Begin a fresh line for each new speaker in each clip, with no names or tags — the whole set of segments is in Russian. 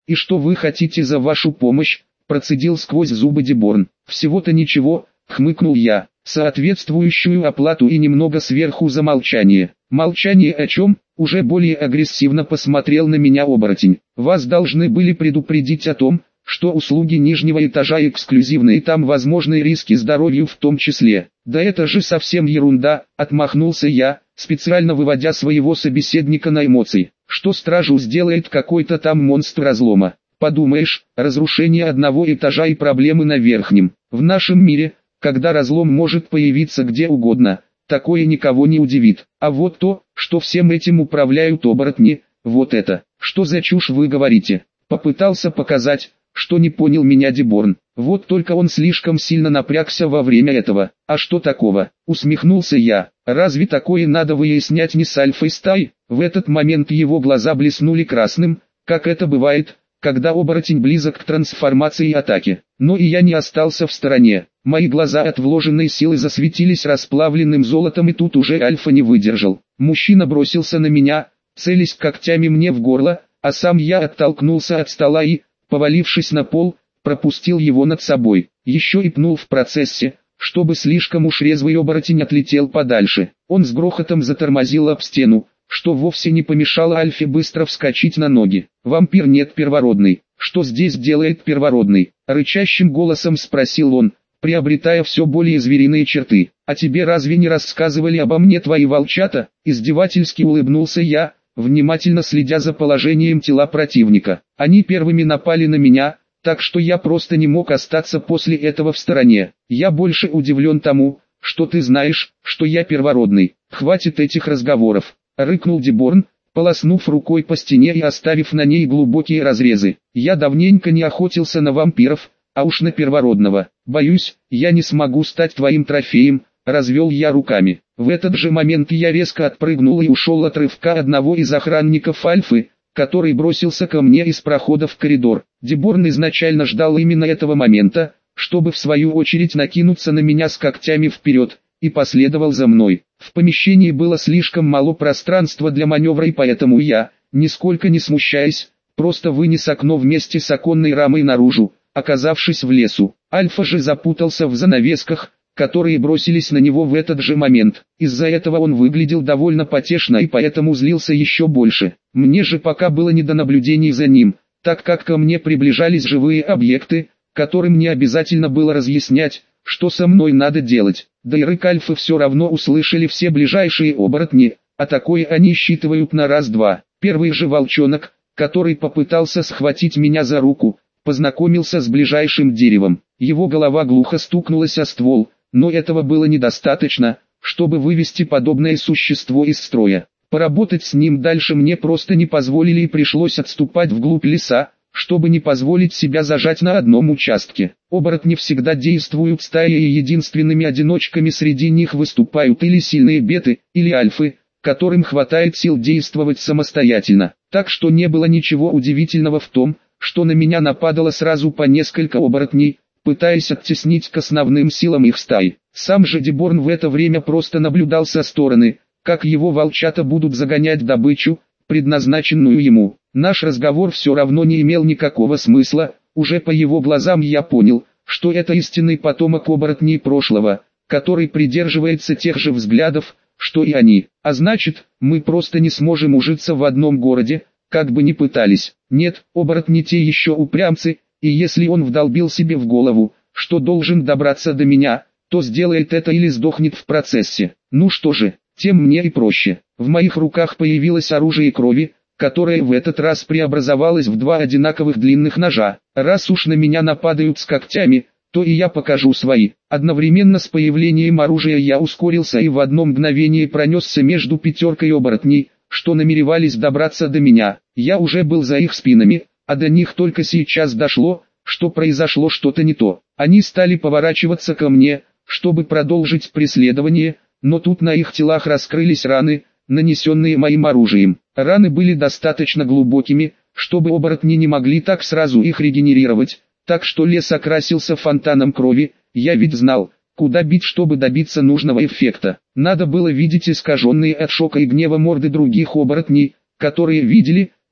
«И что вы хотите за вашу помощь?» – процедил сквозь зубы Деборн. «Всего-то ничего», – хмыкнул я. «Соответствующую оплату и немного сверху за молчание». «Молчание о чем?» – уже более агрессивно посмотрел на меня оборотень. «Вас должны были предупредить о том, что услуги нижнего этажа эксклюзивны и там возможны риски здоровью в том числе». «Да это же совсем ерунда», – отмахнулся я, специально выводя своего собеседника на эмоции. «Что стражу сделает какой-то там монстр разлома? Подумаешь, разрушение одного этажа и проблемы на верхнем. В нашем мире, когда разлом может появиться где угодно, такое никого не удивит. А вот то, что всем этим управляют оборотни, вот это, что за чушь вы говорите?» Попытался показать, что не понял меня Деборн. Вот только он слишком сильно напрягся во время этого. «А что такого?» — усмехнулся я. «Разве такое надо выяснять не с альфой стаи?» В этот момент его глаза блеснули красным, как это бывает, когда оборотень близок к трансформации и атаке. Но и я не остался в стороне. Мои глаза от вложенной силы засветились расплавленным золотом, и тут уже альфа не выдержал. Мужчина бросился на меня, целясь когтями мне в горло, а сам я оттолкнулся от стола и, повалившись на пол, пропустил его над собой. Еще и пнул в процессе, чтобы слишком уж резвый оборотень отлетел подальше. Он с грохотом затормозил об стену, что вовсе не помешало Альфе быстро вскочить на ноги. «Вампир нет первородный. Что здесь делает первородный?» — рычащим голосом спросил он, приобретая все более звериные черты. «А тебе разве не рассказывали обо мне твои волчата?» — издевательски улыбнулся я, внимательно следя за положением тела противника. «Они первыми напали на меня, так что я просто не мог остаться после этого в стороне. Я больше удивлен тому, что ты знаешь, что я первородный. Хватит этих разговоров», — рыкнул Деборн, полоснув рукой по стене и оставив на ней глубокие разрезы. «Я давненько не охотился на вампиров, а уж на первородного. Боюсь, я не смогу стать твоим трофеем», — развел я руками. В этот же момент я резко отпрыгнул и ушел от рывка одного из охранников Альфы, который бросился ко мне из прохода в коридор. Деборн изначально ждал именно этого момента, чтобы в свою очередь накинуться на меня с когтями вперед, и последовал за мной. В помещении было слишком мало пространства для маневра, и поэтому я, нисколько не смущаясь, просто вынес окно вместе с оконной рамой наружу, оказавшись в лесу. Альфа же запутался в занавесках, которые бросились на него в этот же момент. Из-за этого он выглядел довольно потешно и поэтому злился еще больше. Мне же пока было не до наблюдений за ним, так как ко мне приближались живые объекты, которым не обязательно было разъяснять, что со мной надо делать. Да и рык Альфы все равно услышали все ближайшие оборотни, а такое они считывают на раз-два. Первый же волчонок, который попытался схватить меня за руку, познакомился с ближайшим деревом. Его голова глухо стукнулась о ствол, но этого было недостаточно, чтобы вывести подобное существо из строя. Поработать с ним дальше мне просто не позволили и пришлось отступать вглубь леса, чтобы не позволить себя зажать на одном участке. Оборотни всегда действуют стаей, и единственными одиночками среди них выступают или сильные беты, или альфы, которым хватает сил действовать самостоятельно. Так что не было ничего удивительного в том, что на меня нападало сразу по несколько оборотней, пытаясь оттеснить к основным силам их стаи. Сам же Деборн в это время просто наблюдал со стороны, как его волчата будут загонять добычу, предназначенную ему. Наш разговор все равно не имел никакого смысла, уже по его глазам я понял, что это истинный потомок оборотней прошлого, который придерживается тех же взглядов, что и они. А значит, мы просто не сможем ужиться в одном городе, как бы ни пытались. Нет, оборотни те еще упрямцы, и если он вдолбил себе в голову, что должен добраться до меня, то сделает это или сдохнет в процессе. Ну что же, тем мне и проще. В моих руках появилось оружие крови, которое в этот раз преобразовалось в два одинаковых длинных ножа. Раз уж на меня нападают с когтями, то и я покажу свои. Одновременно с появлением оружия я ускорился и в одно мгновение пронесся между пятеркой оборотней, что намеревались добраться до меня. Я уже был за их спинами, а до них только сейчас дошло, что произошло что-то не то. Они стали поворачиваться ко мне, чтобы продолжить преследование, но тут на их телах раскрылись раны, нанесенные моим оружием. Раны были достаточно глубокими, чтобы оборотни не могли так сразу их регенерировать, так что лес окрасился фонтаном крови. Я ведь знал, куда бить, чтобы добиться нужного эффекта. Надо было видеть искаженные от шока и гнева морды других оборотней, которые видели,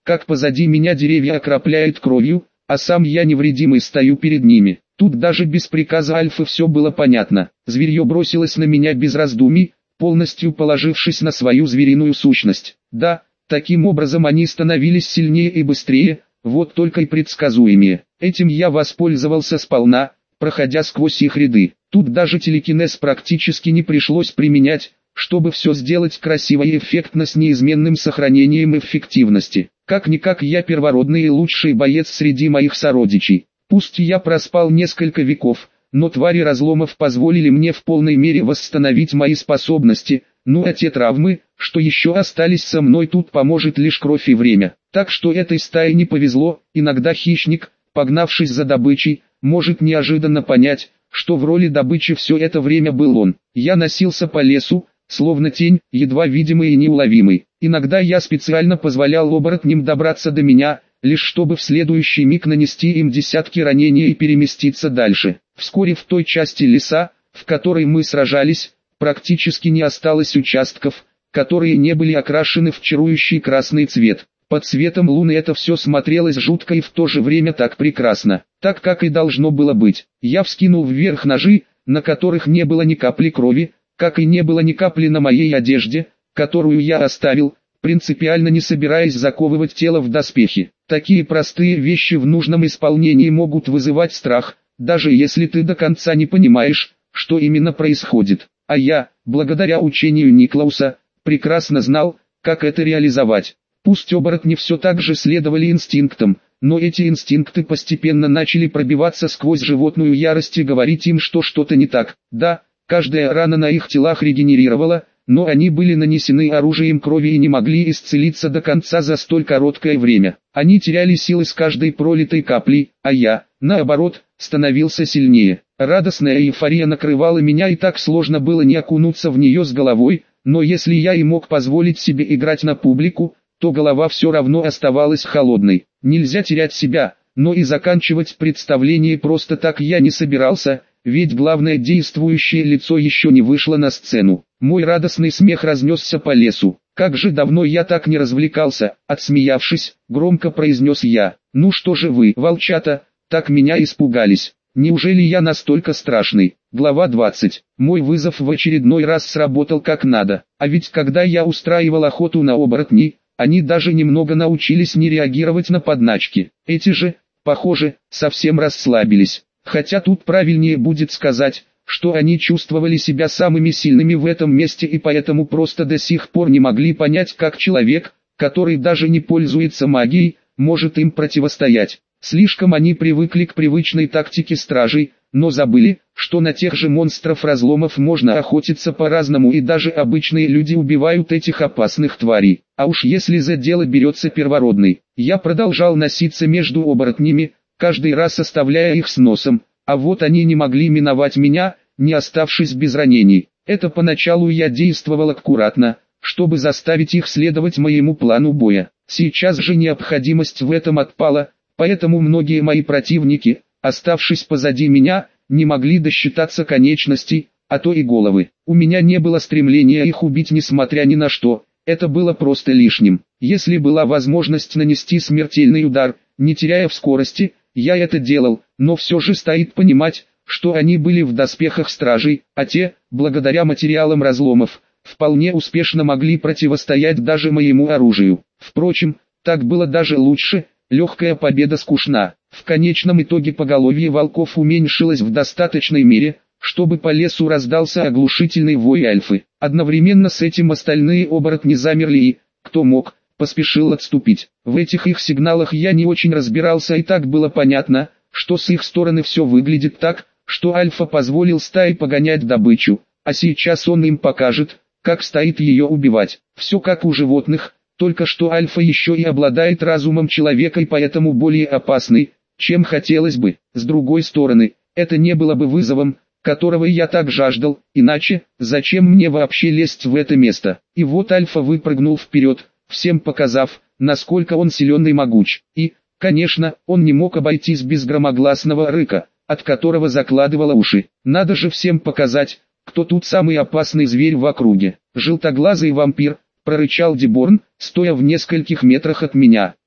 как позади меня деревья окропляют кровью, а сам я невредимый стою перед ними. Тут даже без приказа Альфы все было понятно. Зверье бросилось на меня без раздумий, полностью положившись на свою звериную сущность. Да, таким образом они становились сильнее и быстрее, вот только и предсказуемее. Этим я воспользовался сполна, проходя сквозь их ряды. Тут даже телекинез практически не пришлось применять, чтобы все сделать красиво и эффектно с неизменным сохранением эффективности. Как-никак я первородный и лучший боец среди моих сородичей. Пусть я проспал несколько веков, но твари разломов позволили мне в полной мере восстановить мои способности, ну а те травмы, что еще остались со мной, тут поможет лишь кровь и время. Так что этой стае не повезло. Иногда хищник, погнавшись за добычей, может неожиданно понять, что в роли добычи все это время был он. Я носился по лесу, словно тень, едва видимый и неуловимый. Иногда я специально позволял оборотням добраться до меня, лишь чтобы в следующий миг нанести им десятки ранений и переместиться дальше. Вскоре в той части леса, в которой мы сражались, практически не осталось участков, которые не были окрашены в чарующий красный цвет. Под светом луны это все смотрелось жутко и в то же время так прекрасно, так как и должно было быть. Я вскинул вверх ножи, на которых не было ни капли крови, как и не было ни капли на моей одежде, которую я оставил, принципиально не собираясь заковывать тело в доспехи. Такие простые вещи в нужном исполнении могут вызывать страх, даже если ты до конца не понимаешь, что именно происходит. А я, благодаря учению Никлауса, прекрасно знал, как это реализовать. Пусть оборотни все так же следовали инстинктам, но эти инстинкты постепенно начали пробиваться сквозь животную ярость и говорить им, что что-то не так. Да, каждая рана на их телах регенерировала, но они были нанесены оружием крови и не могли исцелиться до конца за столь короткое время. Они теряли силы с каждой пролитой каплей, а я, наоборот, становился сильнее. Радостная эйфория накрывала меня, и так сложно было не окунуться в нее с головой, но если я и мог позволить себе играть на публику, то голова все равно оставалась холодной. Нельзя терять себя, но и заканчивать представление просто так я не собирался, ведь главное действующее лицо еще не вышло на сцену. Мой радостный смех разнесся по лесу. Как же давно я так не развлекался, отсмеявшись, громко произнес я. Ну что же вы, волчата, так меня испугались. Неужели я настолько страшный? Глава 20. Мой вызов в очередной раз сработал как надо. А ведь когда я устраивал охоту на оборотней, они даже немного научились не реагировать на подначки. Эти же, похоже, совсем расслабились. Хотя тут правильнее будет сказать, что они чувствовали себя самыми сильными в этом месте и поэтому просто до сих пор не могли понять, как человек, который даже не пользуется магией, может им противостоять. Слишком они привыкли к привычной тактике стражей, но забыли, что на тех же монстров-разломов можно охотиться по-разному, и даже обычные люди убивают этих опасных тварей. А уж если за дело берется первородный. Я продолжал носиться между оборотнями, каждый раз оставляя их с носом, а вот они не могли миновать меня, не оставшись без ранений. Это поначалу я действовал аккуратно, чтобы заставить их следовать моему плану боя. Сейчас же необходимость в этом отпала, поэтому многие мои противники, оставшись позади меня, не могли досчитаться конечностей, а то и головы. У меня не было стремления их убить несмотря ни на что, это было просто лишним. Если была возможность нанести смертельный удар, не теряя в скорости, я это делал, но все же стоит понимать, что они были в доспехах стражей, а те, благодаря материалам разломов, вполне успешно могли противостоять даже моему оружию. Впрочем, так было даже лучше, легкая победа скучна. В конечном итоге поголовье волков уменьшилось в достаточной мере, чтобы по лесу раздался оглушительный вой альфы. Одновременно с этим остальные оборотни замерли и, кто мог, поспешил отступить. В этих их сигналах я не очень разбирался, и так было понятно, что с их стороны все выглядит так, что альфа позволил стае погонять добычу, а сейчас он им покажет, как стоит ее убивать. Все как у животных, только что альфа еще и обладает разумом человека и поэтому более опасный, чем хотелось бы. С другой стороны, это не было бы вызовом, которого я так жаждал, иначе, зачем мне вообще лезть в это место? И вот альфа выпрыгнул вперед, всем показав, насколько он силен и могуч. И, конечно, он не мог обойтись без громогласного рыка, от которого закладывало уши. Надо же всем показать, кто тут самый опасный зверь в округе. Желтоглазый вампир, прорычал Деборн, стоя в нескольких метрах от меня.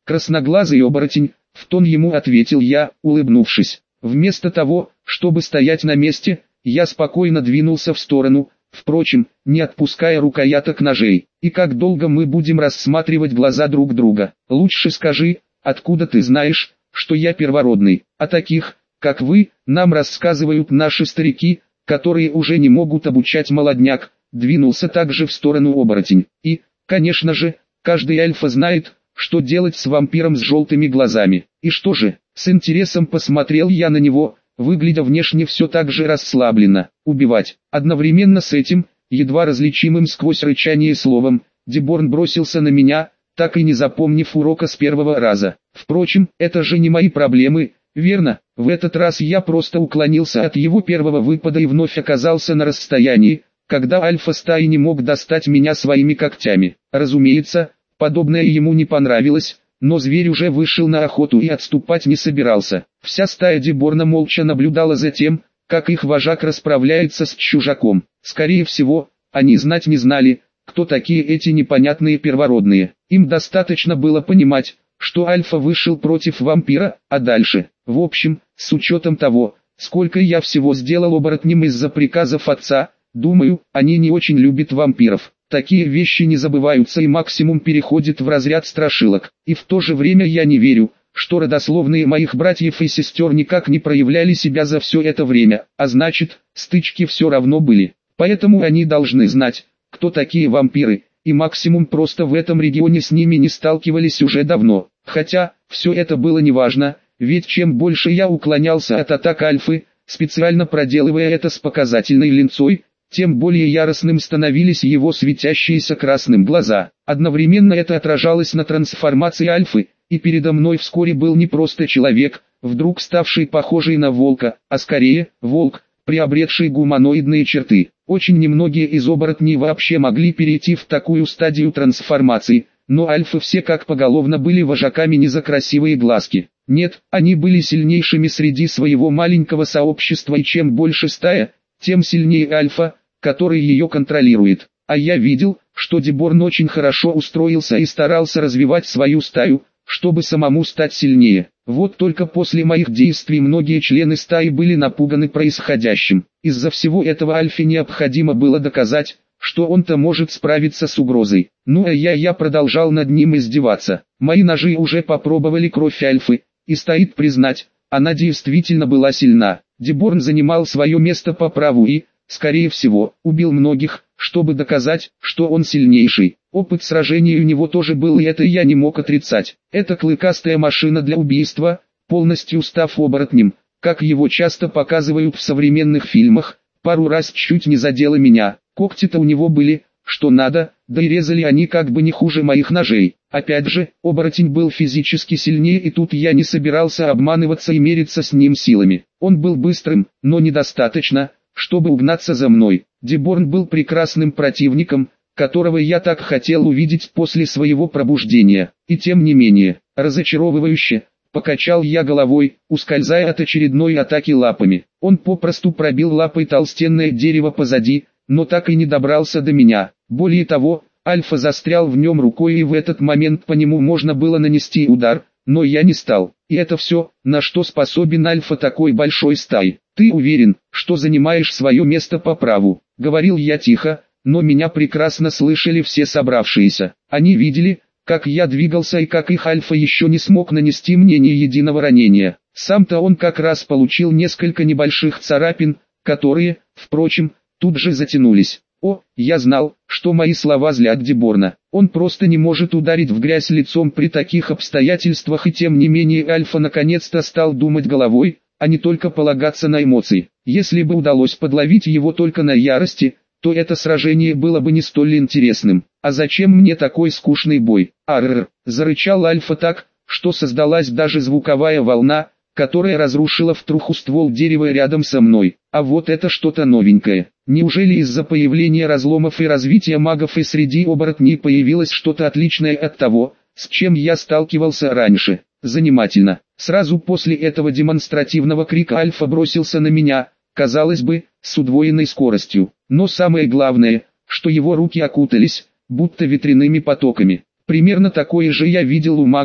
красноглазый оборотень, в тон ему ответил я, улыбнувшись. Вместо того, чтобы стоять на месте, я спокойно двинулся в сторону, впрочем, не отпуская рукояток ножей. И как долго мы будем рассматривать глаза друг друга? Лучше скажи, откуда ты знаешь, что я первородный? О таких, как вы, нам рассказывают наши старики, которые уже не могут обучать молодняк. Двинулся также в сторону оборотень. И, конечно же, каждый альфа знает, что делать с вампиром с желтыми глазами. И что же, с интересом посмотрел я на него, выглядя внешне все так же расслабленно. Убивать. Одновременно с этим, едва различимым сквозь рычание словом, Деборн бросился на меня, так и не запомнив урока с первого раза. Впрочем, это же не мои проблемы, верно? В этот раз я просто уклонился от его первого выпада и вновь оказался на расстоянии, когда альфа стаи не мог достать меня своими когтями. Разумеется, подобное ему не понравилось, но зверь уже вышел на охоту и отступать не собирался. Вся стая Деборна молча наблюдала за тем, как их вожак расправляется с чужаком. Скорее всего, они знать не знали, кто такие эти непонятные первородные. Им достаточно было понимать, что альфа вышел против вампира, а дальше, в общем, с учетом того, сколько я всего сделал оборотнем из-за приказов отца, думаю, они не очень любят вампиров. Такие вещи не забываются и максимум переходят в разряд страшилок. И в то же время я не верю, что родословные моих братьев и сестер никак не проявляли себя за все это время, а значит, стычки все равно были. Поэтому они должны знать, кто такие вампиры, и максимум просто в этом регионе с ними не сталкивались уже давно. Хотя, все это было неважно, ведь чем больше я уклонялся от атак альфы, специально проделывая это с показательной линцой, тем более яростным становились его светящиеся красным глаза. Одновременно это отражалось на трансформации альфы, и передо мной вскоре был не просто человек, вдруг ставший похожий на волка, а скорее, волк, приобретший гуманоидные черты. Очень немногие из оборотней вообще могли перейти в такую стадию трансформации, но альфы все как поголовно были вожаками не за красивые глазки. Нет, они были сильнейшими среди своего маленького сообщества, и чем больше стая, тем сильнее альфа, который ее контролирует. А я видел, что Деборн очень хорошо устроился и старался развивать свою стаю, чтобы самому стать сильнее. Вот только после моих действий многие члены стаи были напуганы происходящим. Из-за всего этого альфе необходимо было доказать, что он-то может справиться с угрозой. Ну а я продолжал над ним издеваться. Мои ножи уже попробовали кровь альфы, и стоит признать, она действительно была сильна. Деборн занимал свое место по праву и, скорее всего, убил многих, чтобы доказать, что он сильнейший. Опыт сражений у него тоже был, и это я не мог отрицать. Это клыкастая машина для убийства, полностью став оборотнем, как его часто показывают в современных фильмах, пару раз чуть не задела меня. Когти-то у него были, что надо, да и резали они как бы не хуже моих ножей. Опять же, оборотень был физически сильнее, и тут я не собирался обманываться и мериться с ним силами. Он был быстрым, но недостаточно, чтобы угнаться за мной. Деборн был прекрасным противником, которого я так хотел увидеть после своего пробуждения. И тем не менее, разочаровывающе, покачал я головой, ускользая от очередной атаки лапами. Он попросту пробил лапой толстенное дерево позади, но так и не добрался до меня. Более того, альфа застрял в нем рукой, и в этот момент по нему можно было нанести удар, но я не стал. И это все, на что способен альфа такой большой стаи. «Ты уверен, что занимаешь свое место по праву?» — говорил я тихо, но меня прекрасно слышали все собравшиеся. Они видели, как я двигался и как их альфа еще не смог нанести мне ни единого ранения. Сам-то он как раз получил несколько небольших царапин, которые, впрочем, тут же затянулись. О, я знал, что мои слова злят Деборна. Он просто не может ударить в грязь лицом при таких обстоятельствах, и тем не менее альфа наконец-то стал думать головой, а не только полагаться на эмоции. Если бы удалось подловить его только на ярости, то это сражение было бы не столь интересным. А зачем мне такой скучный бой? Аррр, зарычал альфа так, что создалась даже звуковая волна, которая разрушила в труху ствол дерева рядом со мной. А вот это что-то новенькое. Неужели из-за появления разломов и развития магов и среди оборотней появилось что-то отличное от того, с чем я сталкивался раньше? Занимательно. Сразу после этого демонстративного крика альфа бросился на меня, казалось бы, с удвоенной скоростью. Но самое главное, что его руки окутались, будто ветряными потоками. Примерно такое же я видел у магов,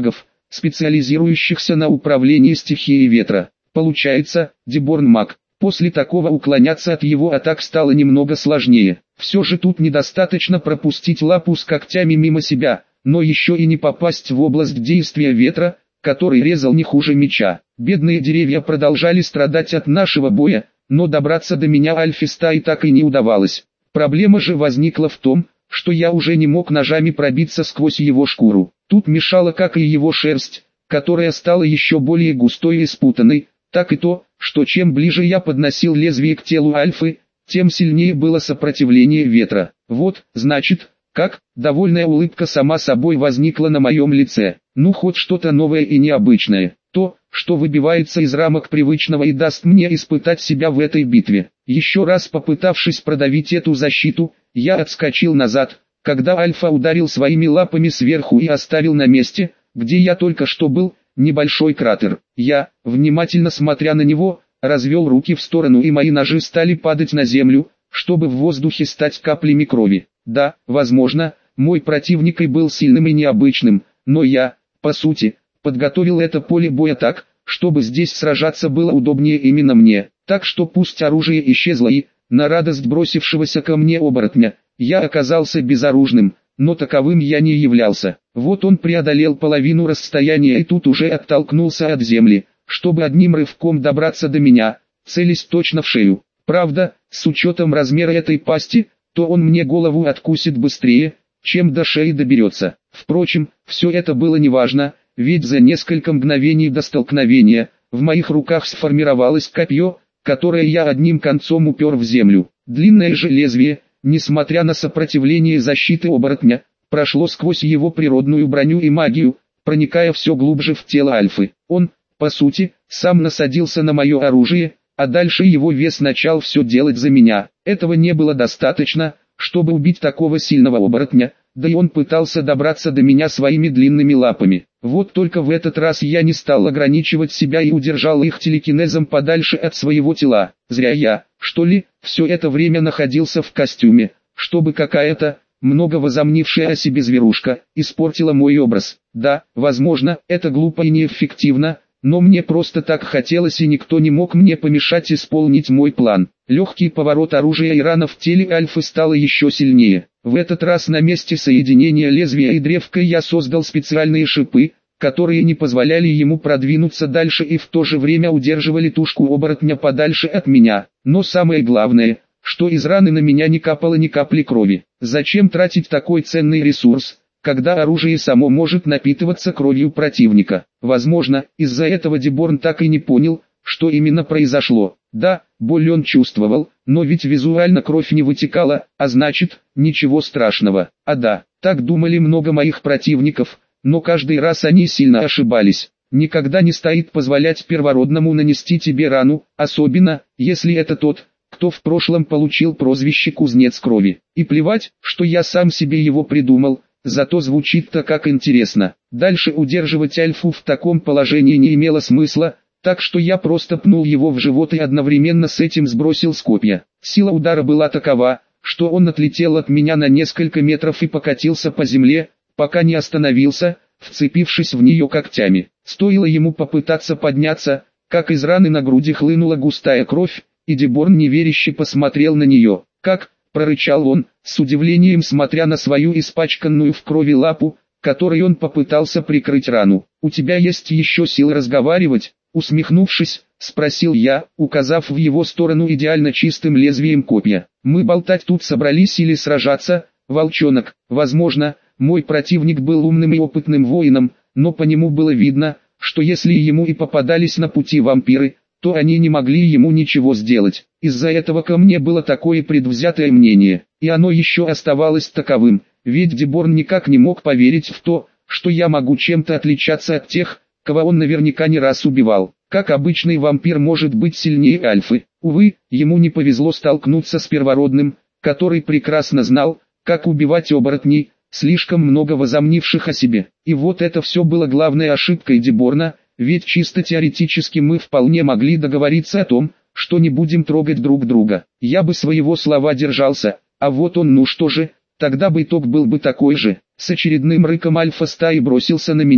специализирующихся на управлении стихией ветра. Получается, Деборн маг. После такого уклоняться от его атак стало немного сложнее. Все же тут недостаточно пропустить лапу с когтями мимо себя, но еще и не попасть в область действия ветра, который резал не хуже меча. Бедные деревья продолжали страдать от нашего боя, но добраться до меня Альфистай так и не удавалось. Проблема же возникла в том, что я уже не мог ножами пробиться сквозь его шкуру. Тут мешала как и его шерсть, которая стала еще более густой и спутанной, так и то, что чем ближе я подносил лезвие к телу Альфы, тем сильнее было сопротивление ветра. Вот, значит, как, довольная улыбка сама собой возникла на моем лице. Ну хоть что-то новое и необычное. То, что выбивается из рамок привычного и даст мне испытать себя в этой битве. Еще раз попытавшись продавить эту защиту, я отскочил назад, когда Альфа ударил своими лапами сверху и оставил на месте, где я только что был, небольшой кратер. Я, внимательно смотря на него, развел руки в сторону, и мои ножи стали падать на землю, чтобы в воздухе стать каплями крови. Да, возможно, мой противник и был сильным и необычным, но я, по сути, подготовил это поле боя так, чтобы здесь сражаться было удобнее именно мне. Так что пусть оружие исчезло и, на радость бросившегося ко мне оборотня, я оказался безоружным, но таковым я не являлся. Вот он преодолел половину расстояния и тут уже оттолкнулся от земли, чтобы одним рывком добраться до меня, целясь точно в шею. Правда, с учетом размера этой пасти, то он мне голову откусит быстрее, чем до шеи доберется. Впрочем, все это было неважно, ведь за несколько мгновений до столкновения, в моих руках сформировалось копье, которое я одним концом упер в землю. Длинное же лезвие, несмотря на сопротивление защиты оборотня, прошло сквозь его природную броню и магию, проникая все глубже в тело Альфы. Он, по сути, сам насадился на мое оружие, а дальше его вес начал все делать за меня. Этого не было достаточно, чтобы убить такого сильного оборотня, да и он пытался добраться до меня своими длинными лапами. Вот только в этот раз я не стал ограничивать себя и удержал их телекинезом подальше от своего тела. Зря я, что ли, все это время находился в костюме, чтобы какая-то, много возомнившая о себе зверушка, испортила мой образ. Да, возможно, это глупо и неэффективно, но мне просто так хотелось, и никто не мог мне помешать исполнить мой план. Легкий поворот оружия и рана в теле Альфы стала еще сильнее. В этот раз на месте соединения лезвия и древка я создал специальные шипы, которые не позволяли ему продвинуться дальше и в то же время удерживали тушку оборотня подальше от меня. Но самое главное, что из раны на меня не капало ни капли крови. Зачем тратить такой ценный ресурс, когда оружие само может напитываться кровью противника? Возможно, из-за этого Деборн так и не понял, что именно произошло. Да, боль он чувствовал, но ведь визуально кровь не вытекала, а значит, ничего страшного. А да, так думали много моих противников, но каждый раз они сильно ошибались. Никогда не стоит позволять первородному нанести тебе рану, особенно, если это тот, кто в прошлом получил прозвище «Кузнец крови». И плевать, что я сам себе его придумал, зато звучит-то как интересно. Дальше удерживать Альфу в таком положении не имело смысла, так что я просто пнул его в живот и одновременно с этим сбросил с копья. Сила удара была такова, что он отлетел от меня на несколько метров и покатился по земле, пока не остановился, вцепившись в нее когтями. Стоило ему попытаться подняться, как из раны на груди хлынула густая кровь, и Деборн неверяще посмотрел на нее. «Как?» – прорычал он, с удивлением смотря на свою испачканную в крови лапу, которой он попытался прикрыть рану. «У тебя есть еще силы разговаривать?» Усмехнувшись, спросил я, указав в его сторону идеально чистым лезвием копья. «Мы болтать тут собрались или сражаться, волчонок?» Возможно, мой противник был умным и опытным воином, но по нему было видно, что если ему и попадались на пути вампиры, то они не могли ему ничего сделать. Из-за этого ко мне было такое предвзятое мнение, и оно еще оставалось таковым, ведь Деборн никак не мог поверить в то, что я могу чем-то отличаться от тех, кого он наверняка не раз убивал. Как обычный вампир может быть сильнее Альфы? Увы, ему не повезло столкнуться с первородным, который прекрасно знал, как убивать оборотней, слишком много возомнивших о себе. И вот это все было главной ошибкой Деборна, ведь чисто теоретически мы вполне могли договориться о том, что не будем трогать друг друга. Я бы своего слова держался, а вот он, ну что же, тогда бы итог был бы такой же. С очередным рыком альфа стаи бросился на меня,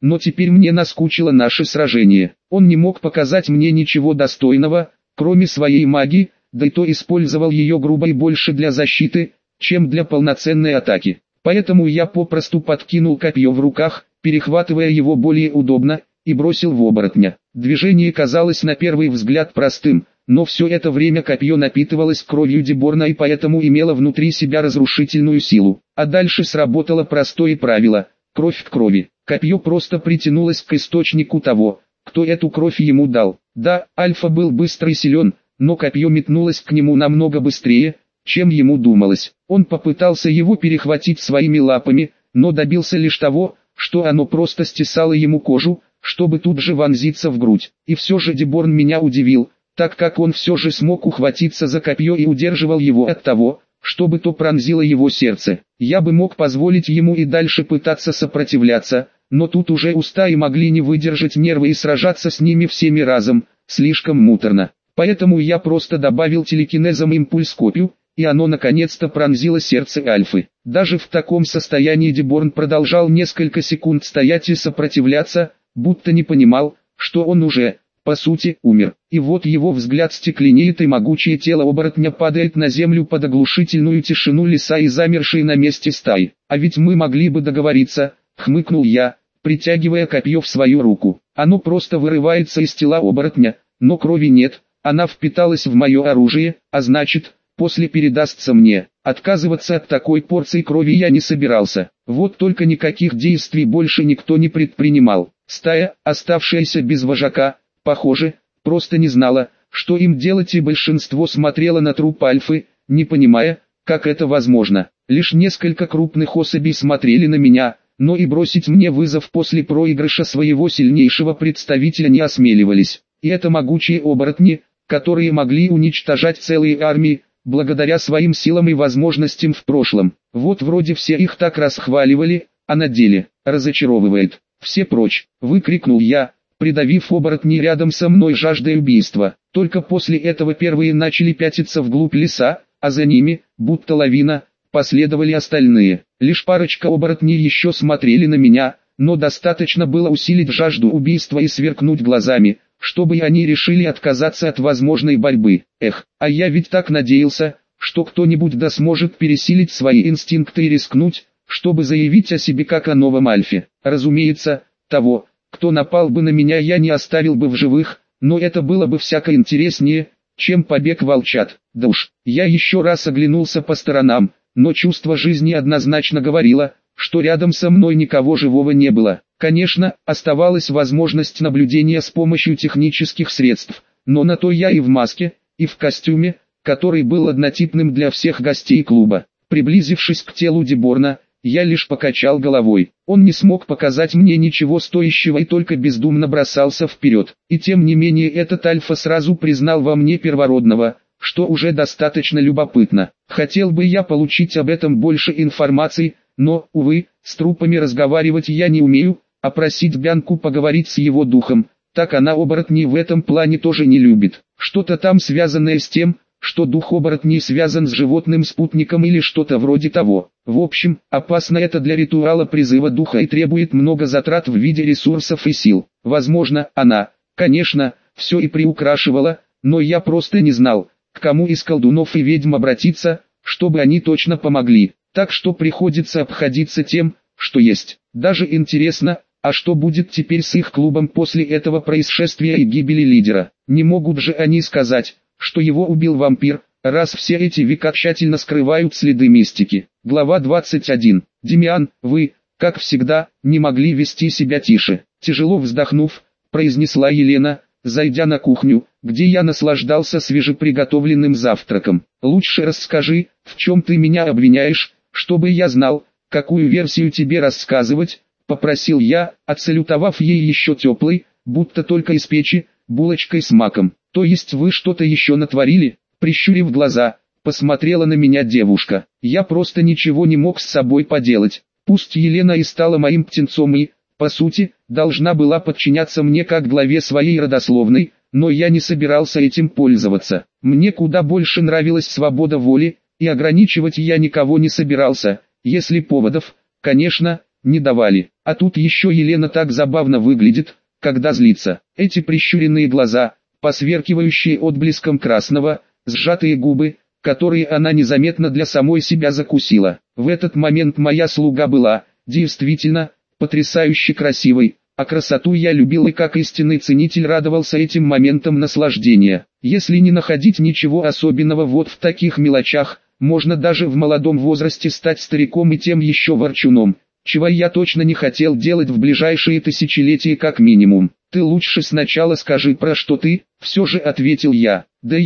но теперь мне наскучило наше сражение. Он не мог показать мне ничего достойного, кроме своей магии, да и то использовал ее грубо и больше для защиты, чем для полноценной атаки. Поэтому я попросту подкинул копье в руках, перехватывая его более удобно, и бросил в оборотня. Движение казалось на первый взгляд простым, но все это время копье напитывалось кровью Деборна и поэтому имело внутри себя разрушительную силу. А дальше сработало простое правило – кровь к крови. Копье просто притянулось к источнику того, кто эту кровь ему дал. Да, Альфа был быстр и силен, но копье метнулось к нему намного быстрее, чем ему думалось. Он попытался его перехватить своими лапами, но добился лишь того, что оно просто стесало ему кожу, чтобы тут же вонзиться в грудь. И все же Деборн меня удивил, так как он все же смог ухватиться за копье и удерживал его от того, чтобы то пронзило его сердце. Я бы мог позволить ему и дальше пытаться сопротивляться, но тут уже уста и могли не выдержать нервы и сражаться с ними всеми разом, слишком муторно. Поэтому я просто добавил телекинезом импульс копью, и оно наконец-то пронзило сердце Альфы. Даже в таком состоянии Деборн продолжал несколько секунд стоять и сопротивляться, будто не понимал, что он уже, по сути, умер. И вот его взгляд стекленеет и могучее тело оборотня падает на землю под оглушительную тишину леса и замершей на месте стаи. А ведь мы могли бы договориться, хмыкнул я, притягивая копье в свою руку. Оно просто вырывается из тела оборотня, но крови нет, она впиталась в мое оружие, а значит, после передастся мне. Отказываться от такой порции крови я не собирался. Вот только никаких действий больше никто не предпринимал. Стая, оставшаяся без вожака, похоже, просто не знала, что им делать, и большинство смотрело на труп Альфы, не понимая, как это возможно. Лишь несколько крупных особей смотрели на меня, но и бросить мне вызов после проигрыша своего сильнейшего представителя не осмеливались. И это могучие оборотни, которые могли уничтожать целые армии, благодаря своим силам и возможностям в прошлом. Вот вроде все их так расхваливали, а на деле разочаровывает. «Все прочь!» – выкрикнул я, придавив оборотней рядом со мной жаждой убийства. Только после этого первые начали пятиться вглубь леса, а за ними, будто лавина, последовали остальные. Лишь парочка оборотней еще смотрели на меня, но достаточно было усилить жажду убийства и сверкнуть глазами, чтобы они решили отказаться от возможной борьбы. Эх, а я ведь так надеялся, что кто-нибудь да сможет пересилить свои инстинкты и рискнуть, чтобы заявить о себе как о новом Альфе. Разумеется, того, кто напал бы на меня, я не оставил бы в живых, но это было бы всяко интереснее, чем побег волчат. Да уж, я еще раз оглянулся по сторонам, но чувство жизни однозначно говорило, что рядом со мной никого живого не было. Конечно, оставалась возможность наблюдения с помощью технических средств, но на то я и в маске, и в костюме, который был однотипным для всех гостей клуба. Приблизившись к телу Деборна, я лишь покачал головой. Он не смог показать мне ничего стоящего и только бездумно бросался вперед. И тем не менее этот Альфа сразу признал во мне первородного, что уже достаточно любопытно. Хотел бы я получить об этом больше информации, но, увы, с трупами разговаривать я не умею, а просить Бянку поговорить с его духом, так она оборотней в этом плане тоже не любит. Что-то там связанное с тем, что дух оборотней связан с животным спутником или что-то вроде того. В общем, опасно это для ритуала призыва духа и требует много затрат в виде ресурсов и сил. Возможно, она, конечно, все и приукрашивала, но я просто не знал, к кому из колдунов и ведьм обратиться, чтобы они точно помогли. Так что приходится обходиться тем, что есть. Даже интересно, а что будет теперь с их клубом после этого происшествия и гибели лидера? Не могут же они сказать, что его убил вампир, раз все эти века тщательно скрывают следы мистики. Глава 21. Демиан, вы, как всегда, не могли вести себя тише. Тяжело вздохнув, произнесла Елена, зайдя на кухню, где я наслаждался свежеприготовленным завтраком. Лучше расскажи, в чем ты меня обвиняешь, чтобы я знал, какую версию тебе рассказывать, попросил я, отсалютовав ей еще теплой, будто только из печи, булочкой с маком. То есть вы что-то еще натворили? Прищурив глаза, посмотрела на меня девушка. Я просто ничего не мог с собой поделать. Пусть Елена и стала моим птенцом и, по сути, должна была подчиняться мне как главе своей родословной, но я не собирался этим пользоваться. Мне куда больше нравилась свобода воли, и ограничивать я никого не собирался, если поводов, конечно, не давали. А тут еще Елена так забавно выглядит, когда злится. Эти прищуренные глаза, посверкивающие отблеском красного, сжатые губы, которые она незаметно для самой себя закусила. В этот момент моя слуга была, действительно, потрясающе красивой, а красоту я любил и как истинный ценитель радовался этим моментам наслаждения. Если не находить ничего особенного вот в таких мелочах, можно даже в молодом возрасте стать стариком и тем еще ворчуном, чего я точно не хотел делать в ближайшие тысячелетия как минимум. «Ты лучше сначала скажи, про что ты», — все же ответил я.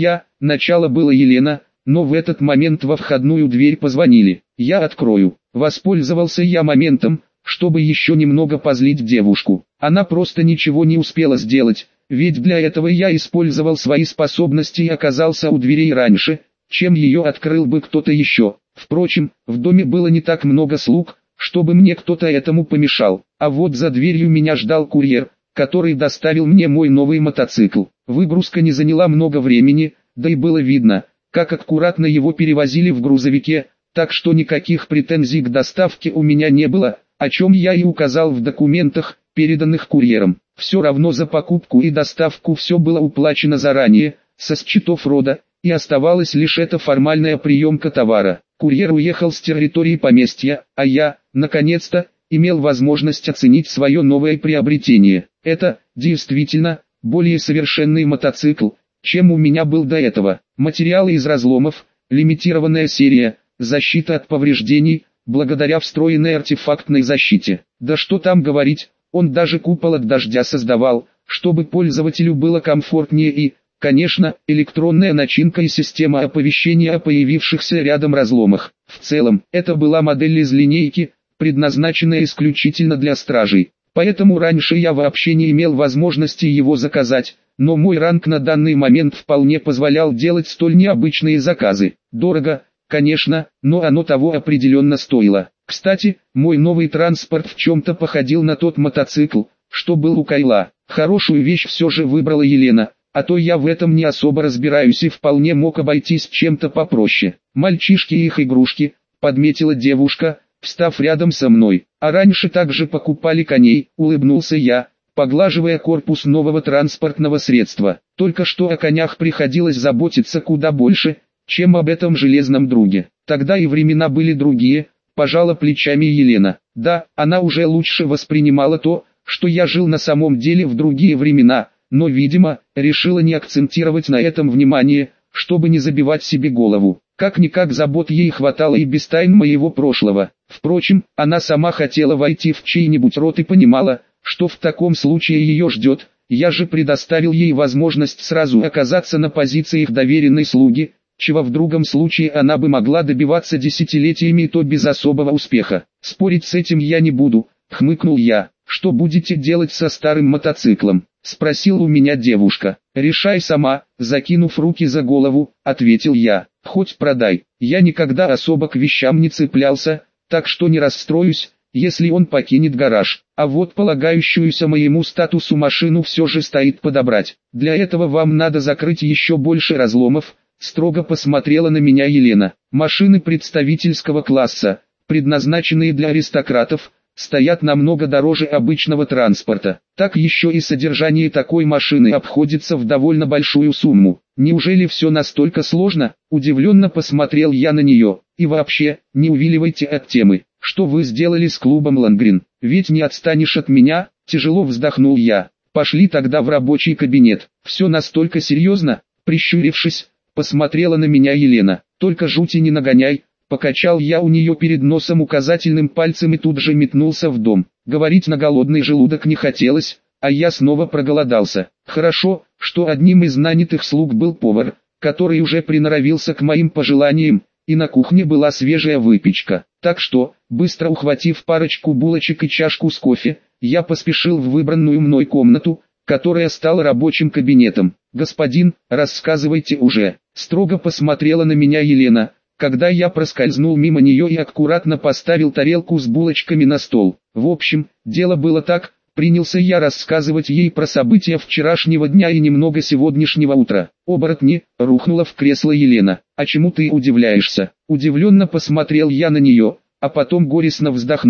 Начало было Елена, но в этот момент во входную дверь позвонили. «Я открою». Воспользовался я моментом, чтобы еще немного позлить девушку. Она просто ничего не успела сделать, ведь для этого я использовал свои способности и оказался у дверей раньше, чем ее открыл бы кто-то еще. Впрочем, в доме было не так много слуг, чтобы мне кто-то этому помешал. А вот за дверью меня ждал курьер, который доставил мне мой новый мотоцикл. Выгрузка не заняла много времени, да и было видно, как аккуратно его перевозили в грузовике, так что никаких претензий к доставке у меня не было, о чем я и указал в документах, переданных курьером. Все равно за покупку и доставку все было уплачено заранее, со счетов рода, и оставалась лишь эта формальная приемка товара. Курьер уехал с территории поместья, а я, наконец-то, имел возможность оценить свое новое приобретение. Это, действительно, более совершенный мотоцикл, чем у меня был до этого. Материалы из разломов, лимитированная серия, защита от повреждений, благодаря встроенной артефактной защите. Да что там говорить, он даже купол от дождя создавал, чтобы пользователю было комфортнее и, конечно, электронная начинка и система оповещения о появившихся рядом разломах. В целом, это была модель из линейки, предназначенная исключительно для стражей. Поэтому раньше я вообще не имел возможности его заказать, но мой ранг на данный момент вполне позволял делать столь необычные заказы. Дорого, конечно, но оно того определенно стоило. Кстати, мой новый транспорт в чем-то походил на тот мотоцикл, что был у Кайла. Хорошую вещь все же выбрала Елена, а то я в этом не особо разбираюсь и вполне мог обойтись чем-то попроще. «Мальчишки и их игрушки», — подметила девушка, встав рядом со мной. «А раньше также покупали коней», — улыбнулся я, поглаживая корпус нового транспортного средства. Только что о конях приходилось заботиться куда больше, чем об этом железном друге. Тогда и времена были другие, пожала плечами Елена. Да, она уже лучше воспринимала то, что я жил на самом деле в другие времена, но, видимо, решила не акцентировать на этом внимание, чтобы не забивать себе голову. Как-никак забот ей хватало и без тайн моего прошлого. Впрочем, она сама хотела войти в чей-нибудь род и понимала, что в таком случае ее ждет. Я же предоставил ей возможность сразу оказаться на позиции их доверенной слуги, чего в другом случае она бы могла добиваться десятилетиями и то без особого успеха. «Спорить с этим я не буду», — хмыкнул я. «Что будете делать со старым мотоциклом?» — спросила у меня девушка. «Решай сама», — закинув руки за голову, ответил я. «Хоть продай, я никогда особо к вещам не цеплялся, так что не расстроюсь, если он покинет гараж. А вот полагающуюся моему статусу машину все же стоит подобрать. Для этого вам надо закрыть еще больше разломов», — строго посмотрела на меня Елена. «Машины представительского класса, предназначенные для аристократов, стоят намного дороже обычного транспорта. Так еще и содержание такой машины обходится в довольно большую сумму. Неужели все настолько сложно?» Удивленно посмотрел я на нее. «И вообще, не увиливайте от темы. Что вы сделали с клубом Лангрин? Ведь не отстанешь от меня?» Тяжело вздохнул я. «Пошли тогда в рабочий кабинет». «Все настолько серьезно?» Прищурившись, посмотрела на меня Елена. «Только жути не нагоняй». Покачал я у нее перед носом указательным пальцем и тут же метнулся в дом. Говорить на голодный желудок не хотелось, а я снова проголодался. Хорошо, что одним из нанятых слуг был повар, который уже приноровился к моим пожеланиям, и на кухне была свежая выпечка. Так что, быстро ухватив парочку булочек и чашку с кофе, я поспешил в выбранную мной комнату, которая стала рабочим кабинетом. «Господин, рассказывайте уже», — строго посмотрела на меня Елена, когда я проскользнул мимо нее и аккуратно поставил тарелку с булочками на стол. В общем, дело было так, принялся я рассказывать ей про события вчерашнего дня и немного сегодняшнего утра. «Оборотни», — рухнула в кресло Елена. «А чему ты удивляешься?» Удивленно посмотрел я на нее, а потом горестно вздохнул,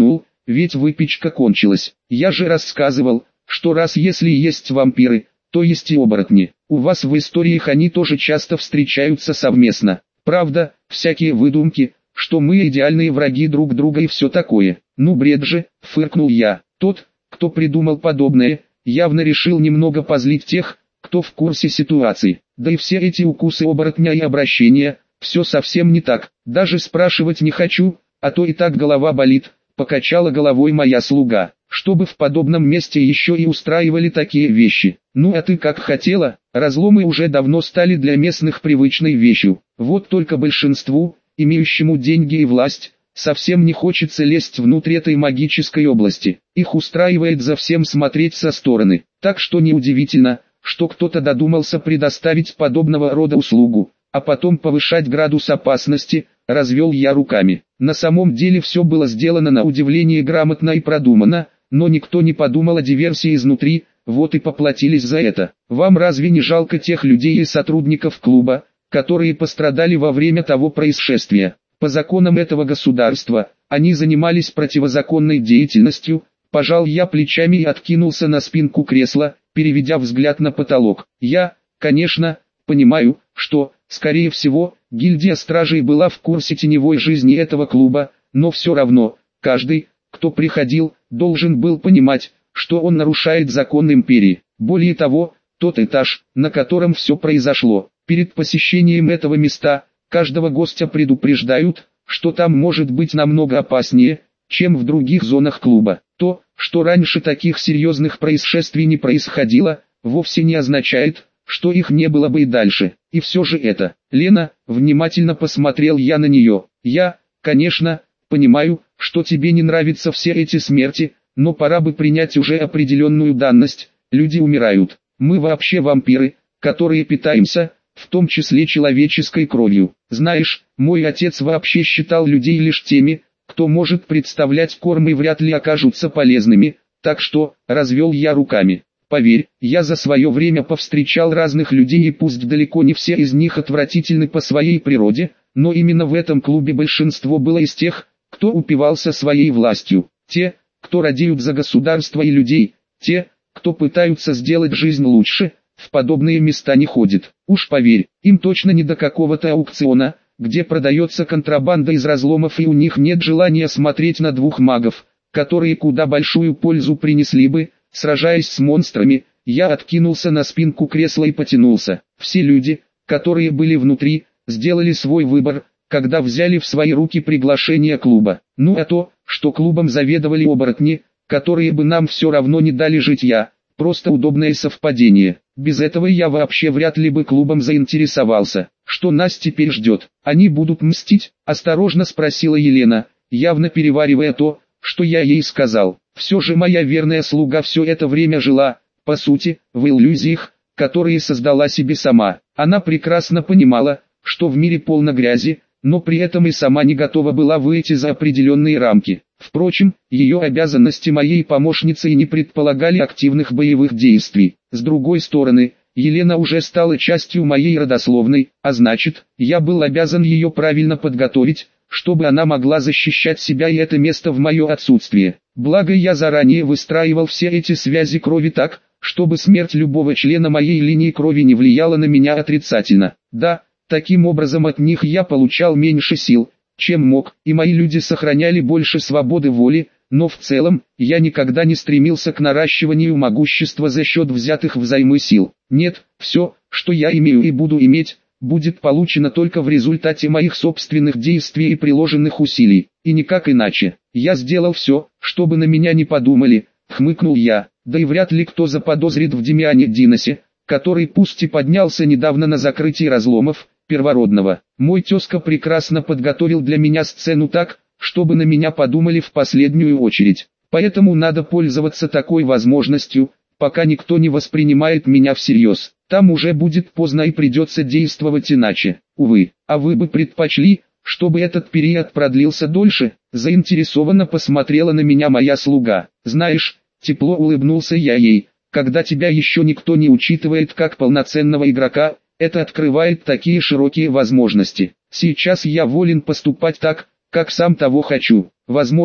ведь выпечка кончилась. Я же рассказывал, что раз если есть вампиры, то есть и оборотни. У вас в историях они тоже часто встречаются совместно. Правда, всякие выдумки, что мы идеальные враги друг друга и все такое. Ну бред же, фыркнул я. Тот, кто придумал подобное, явно решил немного позлить тех, кто в курсе ситуации. Да и все эти укусы оборотня и обращения, все совсем не так. Даже спрашивать не хочу, а то и так голова болит, покачала головой моя слуга. Чтобы в подобном месте еще и устраивали такие вещи. Ну а ты как хотела, разломы уже давно стали для местных привычной вещью. Вот только большинству, имеющему деньги и власть, совсем не хочется лезть внутрь этой магической области. Их устраивает за всем смотреть со стороны. Так что неудивительно, что кто-то додумался предоставить подобного рода услугу, а потом повышать градус опасности, развел я руками. На самом деле все было сделано на удивление грамотно и продумано, но никто не подумал о диверсии изнутри, вот и поплатились за это. Вам разве не жалко тех людей и сотрудников клуба, которые пострадали во время того происшествия? По законам этого государства, они занимались противозаконной деятельностью. Пожал я плечами и откинулся на спинку кресла, переведя взгляд на потолок. Я, конечно, понимаю, что, скорее всего, гильдия стражей была в курсе теневой жизни этого клуба, но все равно, каждый, кто приходил, должен был понимать, что он нарушает закон империи. Более того, тот этаж, на котором все произошло, перед посещением этого места, каждого гостя предупреждают, что там может быть намного опаснее, чем в других зонах клуба. То, что раньше таких серьезных происшествий не происходило, вовсе не означает, что их не было бы и дальше. И все же это. Лена, внимательно посмотрел я на нее. Я, конечно, понимаю, что тебе не нравятся все эти смерти, но пора бы принять уже определенную данность. Люди умирают. Мы вообще вампиры, которые питаемся, в том числе человеческой кровью. Знаешь, мой отец вообще считал людей лишь теми, кто может представлять корм и вряд ли окажутся полезными, так что, развел я руками. Поверь, я за свое время повстречал разных людей и пусть далеко не все из них отвратительны по своей природе, но именно в этом клубе большинство было из тех, кто упивался своей властью. Те, кто радеют за государство и людей, те, кто пытаются сделать жизнь лучше, в подобные места не ходят. Уж поверь, им точно не до какого-то аукциона, где продается контрабанда из разломов, и у них нет желания смотреть на двух магов, которые куда большую пользу принесли бы, сражаясь с монстрами. Я откинулся на спинку кресла и потянулся. Все люди, которые были внутри, сделали свой выбор, когда взяли в свои руки приглашение клуба. Ну а то, что клубом заведовали оборотни, которые бы нам все равно не дали житья, просто удобное совпадение. Без этого я вообще вряд ли бы клубом заинтересовался. Что нас теперь ждет? Они будут мстить? Осторожно спросила Елена, явно переваривая то, что я ей сказал. Все же моя верная слуга все это время жила, по сути, в иллюзиях, которые создала себе сама. Она прекрасно понимала, что в мире полно грязи, но при этом и сама не готова была выйти за определенные рамки. Впрочем, ее обязанности моей помощницы и не предполагали активных боевых действий. С другой стороны, Елена уже стала частью моей родословной, а значит, я был обязан ее правильно подготовить, чтобы она могла защищать себя и это место в мое отсутствие. Благо я заранее выстраивал все эти связи крови так, чтобы смерть любого члена моей линии крови не влияла на меня отрицательно. Да, таким образом от них я получал меньше сил, чем мог, и мои люди сохраняли больше свободы воли, но в целом, я никогда не стремился к наращиванию могущества за счет взятых взаймы сил. Нет, все, что я имею и буду иметь, будет получено только в результате моих собственных действий и приложенных усилий, и никак иначе. Я сделал все, чтобы на меня не подумали, хмыкнул я, да и вряд ли кто заподозрит в Демиане Диносе, который пусть и поднялся недавно на закрытии разломов, первородного. Мой тезка прекрасно подготовил для меня сцену так, чтобы на меня подумали в последнюю очередь. Поэтому надо пользоваться такой возможностью, пока никто не воспринимает меня всерьез. Там уже будет поздно и придется действовать иначе. Увы, а вы бы предпочли, чтобы этот период продлился дольше? Заинтересованно посмотрела на меня моя слуга. Знаешь, тепло улыбнулся я ей, когда тебя еще никто не учитывает как полноценного игрока, это открывает такие широкие возможности. Сейчас я волен поступать так, как сам того хочу. Возможно,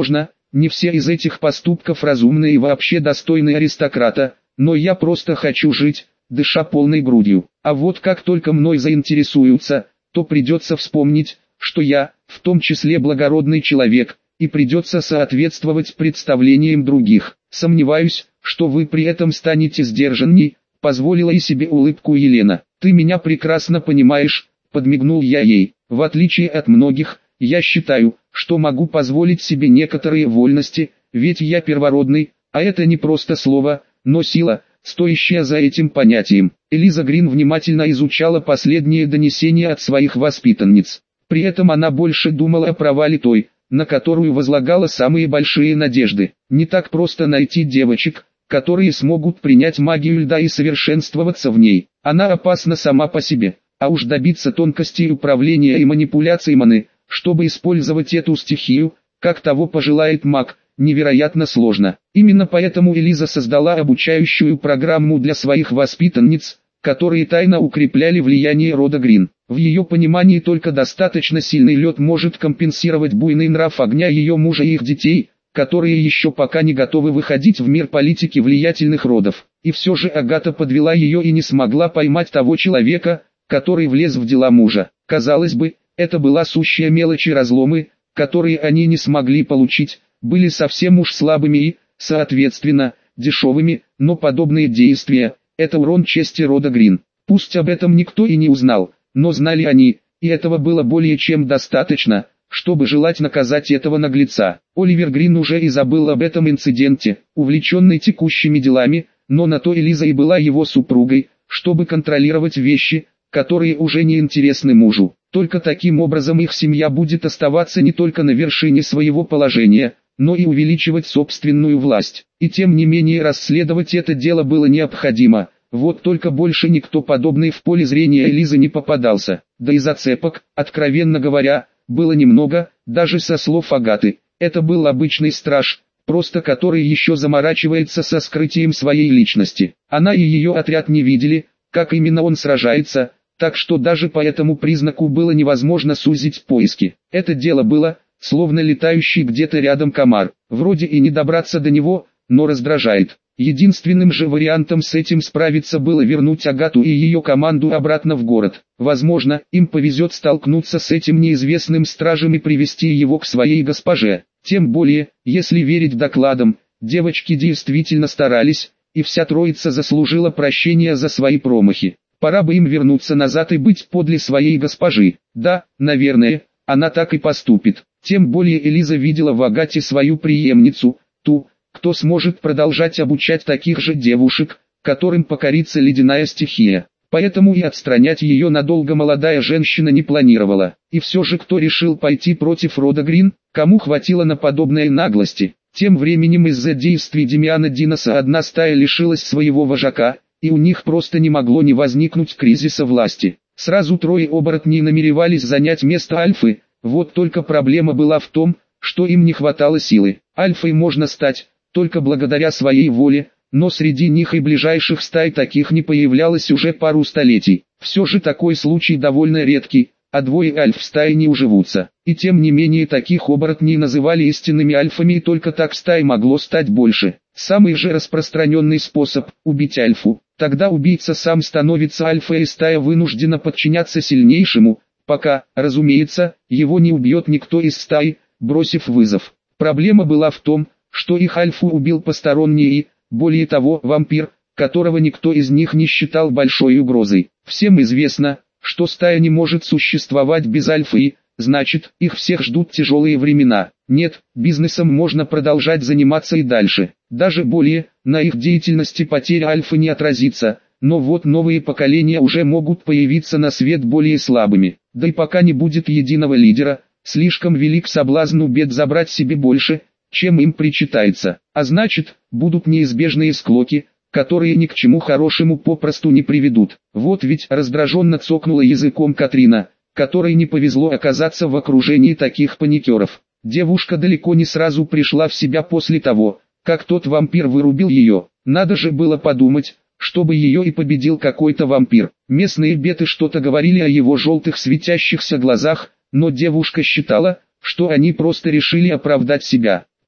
не все из этих поступков разумны и вообще достойны аристократа, но я просто хочу жить, дыша полной грудью. А вот как только мной заинтересуются, то придется вспомнить, что я, в том числе благородный человек, и придется соответствовать представлениям других. Сомневаюсь, что вы при этом станете сдержанней, позволила и себе улыбку Елена. Ты меня прекрасно понимаешь, подмигнул я ей. В отличие от многих, я считаю, что могу позволить себе некоторые вольности, ведь я первородный, а это не просто слово, но сила, стоящая за этим понятием. Элиза Грин внимательно изучала последние донесения от своих воспитанниц. При этом она больше думала о провале той, на которую возлагала самые большие надежды. Не так просто найти девочек, которые смогут принять магию льда и совершенствоваться в ней. Она опасна сама по себе, а уж добиться тонкостей управления и манипуляций маны, чтобы использовать эту стихию, как того пожелает маг, невероятно сложно. Именно поэтому Элиза создала обучающую программу для своих воспитанниц, которые тайно укрепляли влияние рода Грин. В ее понимании только достаточно сильный лед может компенсировать буйный нрав огня ее мужа и их детей, которые еще пока не готовы выходить в мир политики влиятельных родов. И все же Агата подвела ее и не смогла поймать того человека, который влез в дела мужа. Казалось бы, это была сущая мелочь, и разломы, которые они не смогли получить, были совсем уж слабыми и, соответственно, дешевыми, но подобные действия – это урон чести рода Грин. Пусть об этом никто и не узнал, но знали они, и этого было более чем достаточно, чтобы желать наказать этого наглеца. Оливер Грин уже и забыл об этом инциденте, увлеченный текущими делами, но на то Элиза и была его супругой, чтобы контролировать вещи, которые уже не интересны мужу. Только таким образом их семья будет оставаться не только на вершине своего положения, но и увеличивать собственную власть. И тем не менее расследовать это дело было необходимо. Вот только больше никто подобный в поле зрения Элизы не попадался. Да и зацепок, откровенно говоря, было немного, даже со слов Агаты. Это был обычный страж, просто который еще заморачивается со скрытием своей личности. Она и ее отряд не видели, как именно он сражается, так что даже по этому признаку было невозможно сузить поиски. Это дело было, словно летающий где-то рядом комар. Вроде и не добраться до него, но раздражает. Единственным же вариантом с этим справиться было вернуть Агату и ее команду обратно в город. Возможно, им повезет столкнуться с этим неизвестным стражем и привести его к своей госпоже. Тем более, если верить докладам, девочки действительно старались, и вся троица заслужила прощения за свои промахи. Пора бы им вернуться назад и быть подле своей госпожи. Да, наверное, она так и поступит. Тем более Элиза видела в Агате свою преемницу, ту, кто сможет продолжать обучать таких же девушек, которым покорится ледяная стихия. Поэтому и отстранять ее надолго молодая женщина не планировала. И все же кто решил пойти против рода Грин, кому хватило на подобной наглости? Тем временем из-за действий Демиана Диноса одна стая лишилась своего вожака, и у них просто не могло не возникнуть кризиса власти. Сразу трое оборотней намеревались занять место Альфы, вот только проблема была в том, что им не хватало силы. Альфой можно стать, только благодаря своей воле, но среди них и ближайших стай таких не появлялось уже пару столетий. Все же такой случай довольно редкий, а двое альф в стае не уживутся. И тем не менее таких оборотней называли истинными альфами, и только так стай могло стать больше. Самый же распространенный способ – убить альфу. Тогда убийца сам становится альфой, и стая вынуждена подчиняться сильнейшему, пока, разумеется, его не убьет никто из стаи, бросив вызов. Проблема была в том, что их альфу убил посторонний и, более того, вампир, которого никто из них не считал большой угрозой. Всем известно, что стая не может существовать без альфы и, значит, их всех ждут тяжелые времена. Нет, бизнесом можно продолжать заниматься и дальше. Даже более, на их деятельности потеря альфы не отразится, но вот новые поколения уже могут появиться на свет более слабыми. Да и пока не будет единого лидера, слишком велик соблазн у бед забрать себе больше, чем им причитается. А значит, будут неизбежные склоки, которые ни к чему хорошему попросту не приведут. Вот ведь раздраженно цокнула языком Катрина, которой не повезло оказаться в окружении таких паникеров. Девушка далеко не сразу пришла в себя после того, как тот вампир вырубил ее. Надо же было подумать, чтобы ее и победил какой-то вампир. Местные беты что-то говорили о его желтых светящихся глазах, но девушка считала, что они просто решили оправдать себя.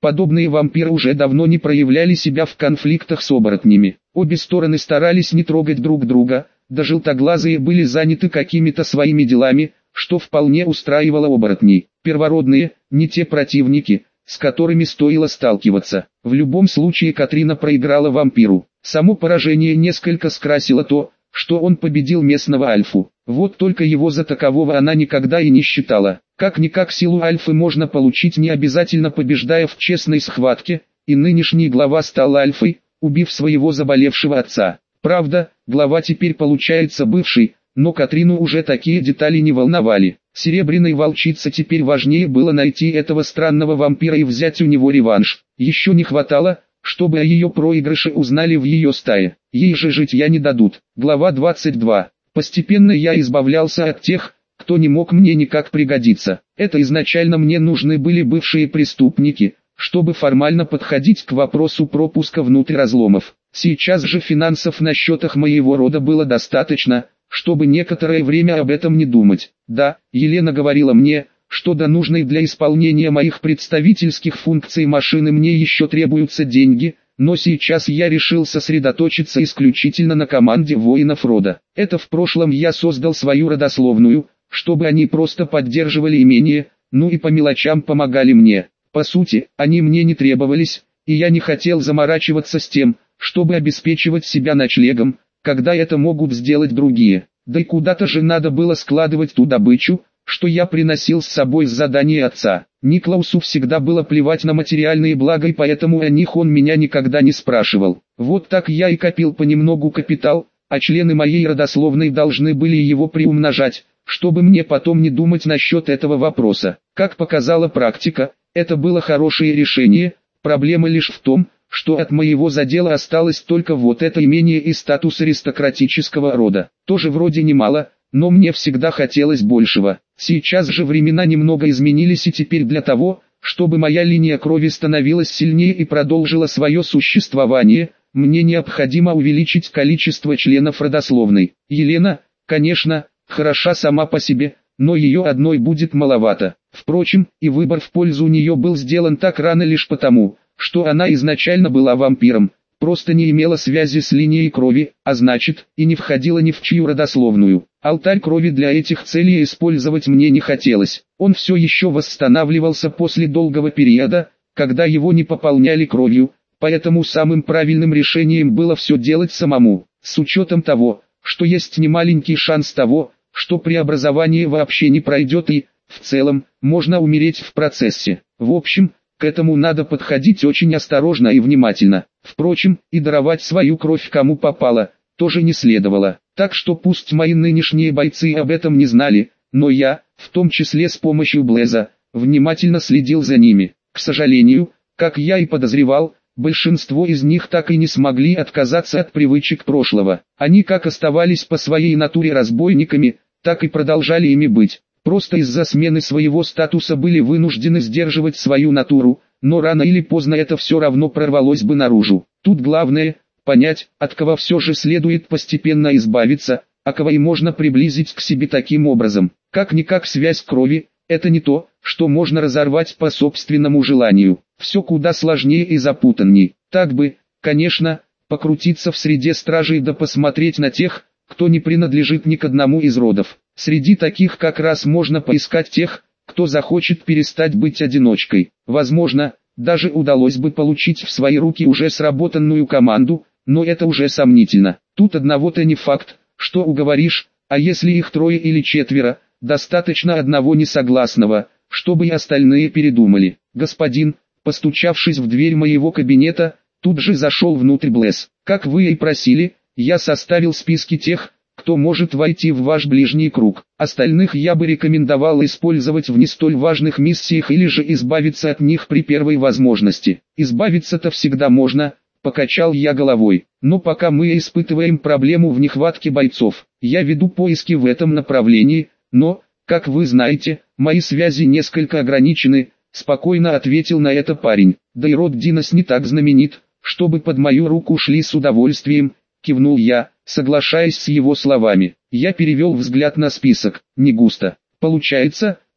Подобные вампиры уже давно не проявляли себя в конфликтах с оборотнями. Обе стороны старались не трогать друг друга, да желтоглазые были заняты какими-то своими делами, что вполне устраивало оборотней. Первородные, не те противники, с которыми стоило сталкиваться. В любом случае Катрина проиграла вампиру. Само поражение несколько скрасило то, что он победил местного альфу. Вот только его за такового она никогда и не считала. Как-никак силу альфы можно получить не обязательно побеждая в честной схватке, и нынешний глава стал альфой, убив своего заболевшего отца. Правда, глава теперь получается бывший, но Катрину уже такие детали не волновали. Серебряной волчице теперь важнее было найти этого странного вампира и взять у него реванш. Еще не хватало, чтобы о ее проигрыше узнали в ее стае. Ей же житья не дадут. Глава 22. Постепенно я избавлялся от тех, кто не мог мне никак пригодиться. Это изначально мне нужны были бывшие преступники, чтобы формально подходить к вопросу пропуска внутрь разломов. Сейчас же финансов на счетах моего рода было достаточно, чтобы некоторое время об этом не думать. Да, Елена говорила мне, что до нужной для исполнения моих представительских функций машины мне еще требуются деньги, но сейчас я решил сосредоточиться исключительно на команде воинов рода. Это в прошлом я создал свою родословную, чтобы они просто поддерживали имение, ну и по мелочам помогали мне. По сути, они мне не требовались, и я не хотел заморачиваться с тем, чтобы обеспечивать себя ночлегом, когда это могут сделать другие. Да и куда-то же надо было складывать ту добычу, что я приносил с собой с задания отца. Никлаусу всегда было плевать на материальные блага, и поэтому о них он меня никогда не спрашивал. Вот так я и копил понемногу капитал, а члены моей родословной должны были его приумножать, чтобы мне потом не думать насчет этого вопроса. Как показала практика, это было хорошее решение, проблема лишь в том, что от моего задела осталось только вот это имение и статус аристократического рода. Тоже вроде немало, но мне всегда хотелось большего. Сейчас же времена немного изменились, и теперь для того, чтобы моя линия крови становилась сильнее и продолжила свое существование, мне необходимо увеличить количество членов родословной. Елена, конечно, хороша сама по себе, но ее одной будет маловато. Впрочем, и выбор в пользу нее был сделан так рано лишь потому, что она изначально была вампиром, просто не имела связи с линией крови, а значит, и не входила ни в чью родословную. Алтарь крови для этих целей использовать мне не хотелось. Он все еще восстанавливался после долгого периода, когда его не пополняли кровью, поэтому самым правильным решением было все делать самому, с учетом того, что есть немаленький шанс того, что преобразование вообще не пройдет и, в целом, можно умереть в процессе. В общем, к этому надо подходить очень осторожно и внимательно. Впрочем, и даровать свою кровь кому попало, тоже не следовало. Так что пусть мои нынешние бойцы об этом не знали, но я, в том числе с помощью Блэза, внимательно следил за ними. К сожалению, как я и подозревал, большинство из них так и не смогли отказаться от привычек прошлого. Они как оставались по своей натуре разбойниками, так и продолжали ими быть. Просто из-за смены своего статуса были вынуждены сдерживать свою натуру, но рано или поздно это все равно прорвалось бы наружу. Тут главное – понять, от кого все же следует постепенно избавиться, а кого и можно приблизить к себе таким образом. Как-никак связь крови – это не то, что можно разорвать по собственному желанию. Все куда сложнее и запутанней. Так бы, конечно, покрутиться в среде стражей да посмотреть на тех, кто не принадлежит ни к одному из родов. Среди таких как раз можно поискать тех, кто захочет перестать быть одиночкой. Возможно, даже удалось бы получить в свои руки уже сработанную команду, но это уже сомнительно. Тут одного-то не факт, что уговоришь, а если их трое или четверо, достаточно одного несогласного, чтобы и остальные передумали. Господин, постучавшись в дверь моего кабинета, тут же зашел внутрь Блэз. Как вы и просили, я составил списки тех, кто может войти в ваш ближний круг. Остальных я бы рекомендовал использовать в не столь важных миссиях или же избавиться от них при первой возможности. Избавиться-то всегда можно, покачал я головой. Но пока мы испытываем проблему в нехватке бойцов, я веду поиски в этом направлении, но, как вы знаете, мои связи несколько ограничены, спокойно ответил на это парень. Да и род Динос не так знаменит, чтобы под мою руку шли с удовольствием, кивнул я, соглашаясь с его словами. Я перевел взгляд на список. Не густо. Получается,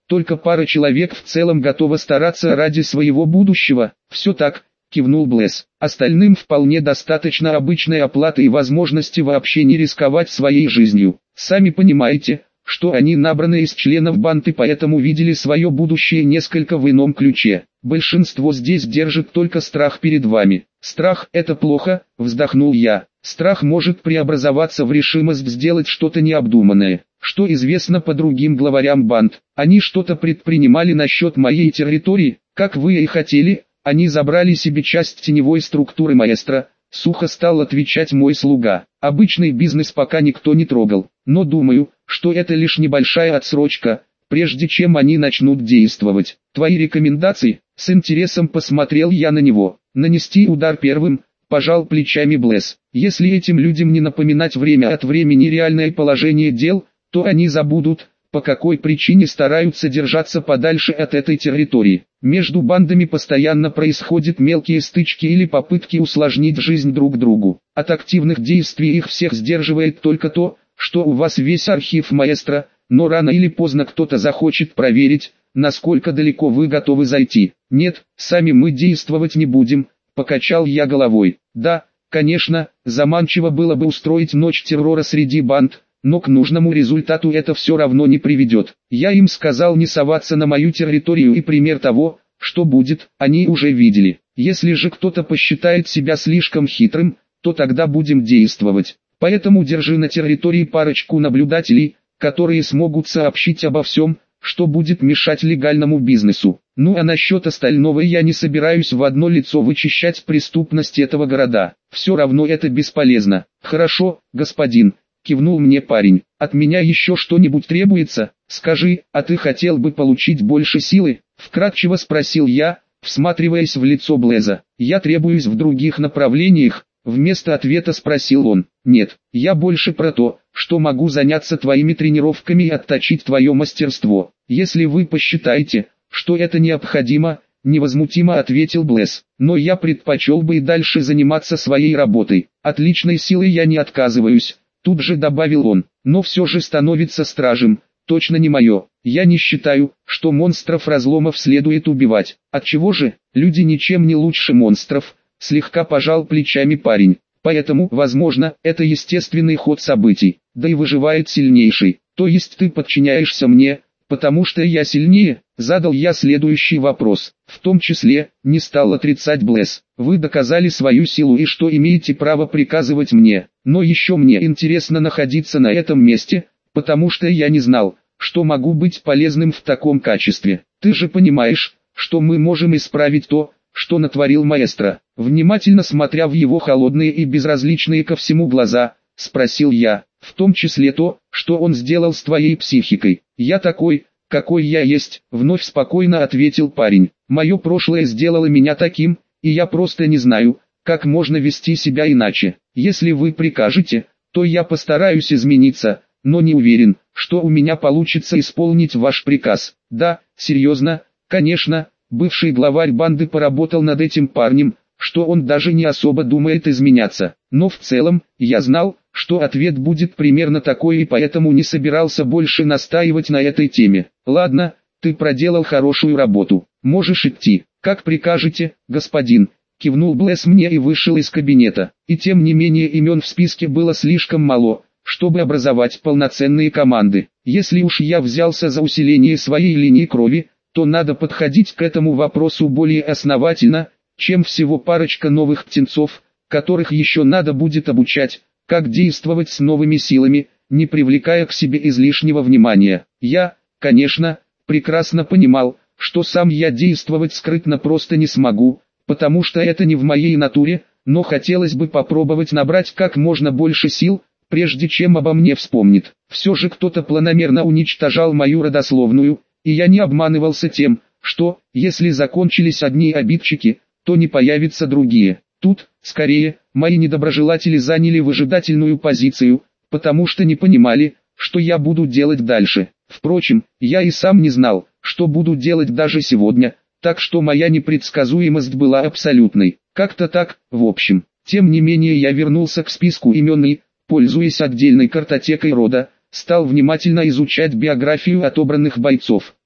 только пара человек в целом готова стараться ради своего будущего. Все так, кивнул Блэс. Остальным вполне достаточно обычной оплаты и возможности вообще не рисковать своей жизнью. Сами понимаете, что они набраны из членов банды, поэтому видели свое будущее несколько в ином ключе. Большинство здесь держит только страх перед вами. Страх – это плохо, вздохнул я. Страх может преобразоваться в решимость сделать что-то необдуманное. Что известно по другим главарям банд? Они что-то предпринимали насчет моей территории, как вы и хотели. Они забрали себе часть теневой структуры маэстро. Сухо стал отвечать мой слуга. Обычный бизнес пока никто не трогал, но думаю, что это лишь небольшая отсрочка, прежде чем они начнут действовать. Твои рекомендации? С интересом посмотрел я на него. Нанести удар первым, пожал плечами Блэс. Если этим людям не напоминать время от времени реальное положение дел, то они забудут, по какой причине стараются держаться подальше от этой территории. Между бандами постоянно происходят мелкие стычки или попытки усложнить жизнь друг другу. От активных действий их всех сдерживает только то, что у вас весь архив маэстро, но рано или поздно кто-то захочет проверить, насколько далеко вы готовы зайти. Нет, сами мы действовать не будем, покачал я головой. Да, конечно, заманчиво было бы устроить ночь террора среди банд, но к нужному результату это все равно не приведет. Я им сказал не соваться на мою территорию, и пример того, что будет, они уже видели. Если же кто-то посчитает себя слишком хитрым, то тогда будем действовать. Поэтому держи на территории парочку наблюдателей, которые смогут сообщить обо всем, что будет мешать легальному бизнесу. Ну а насчет остального я не собираюсь в одно лицо вычищать преступность этого города. Все равно это бесполезно. Хорошо, господин. Кивнул мне парень. От меня еще что-нибудь требуется? Скажи, а ты хотел бы получить больше силы? Вкратчиво спросил я, всматриваясь в лицо Блэза. Я требуюсь в других направлениях? Вместо ответа спросил он. Нет, я больше про то, что могу заняться твоими тренировками и отточить твое мастерство. Если вы посчитаете, что это необходимо, невозмутимо ответил Блэз. Но я предпочел бы и дальше заниматься своей работой. От личной силы я не отказываюсь. Тут же добавил он, но все же становится стражем, точно не мое. Я не считаю, что монстров-разломов следует убивать. Отчего же, люди ничем не лучше монстров, слегка пожал плечами парень. Поэтому, возможно, это естественный ход событий, да и выживает сильнейший. То есть ты подчиняешься мне, потому что я сильнее? Задал я следующий вопрос. В том числе, не стал отрицать Блэс. Вы доказали свою силу и что имеете право приказывать мне. Но еще мне интересно находиться на этом месте, потому что я не знал, что могу быть полезным в таком качестве. Ты же понимаешь, что мы можем исправить то, что натворил маэстро. Внимательно смотря в его холодные и безразличные ко всему глаза, спросил я. В том числе то, что он сделал с твоей психикой. Я такой, какой я есть, вновь спокойно ответил парень. Мое прошлое сделало меня таким, и я просто не знаю, как можно вести себя иначе. Если вы прикажете, то я постараюсь измениться, но не уверен, что у меня получится исполнить ваш приказ. Да, серьезно, конечно, бывший главарь банды поработал над этим парнем, что он даже не особо думает изменяться. Но в целом, я знал, что ответ будет примерно такой, и поэтому не собирался больше настаивать на этой теме. Ладно, ты проделал хорошую работу, можешь идти. Как прикажете, господин. Кивнул Блэс мне и вышел из кабинета. И тем не менее имен в списке было слишком мало, чтобы образовать полноценные команды. Если уж я взялся за усиление своей линии крови, то надо подходить к этому вопросу более основательно, чем всего парочка новых птенцов, которых еще надо будет обучать, как действовать с новыми силами, не привлекая к себе излишнего внимания. Я, конечно, прекрасно понимал, что сам я действовать скрытно просто не смогу, потому что это не в моей натуре, но хотелось бы попробовать набрать как можно больше сил, прежде чем обо мне вспомнит. Все же кто-то планомерно уничтожал мою родословную, и я не обманывался тем, что, если закончились одни обидчики, то не появятся другие. Тут, скорее, мои недоброжелатели заняли выжидательную позицию, потому что не понимали, что я буду делать дальше. Впрочем, я и сам не знал, что буду делать даже сегодня, так что моя непредсказуемость была абсолютной. Как-то так, в общем. Тем не менее я вернулся к списку имен и, пользуясь отдельной картотекой рода, стал внимательно изучать биографию отобранных бойцов.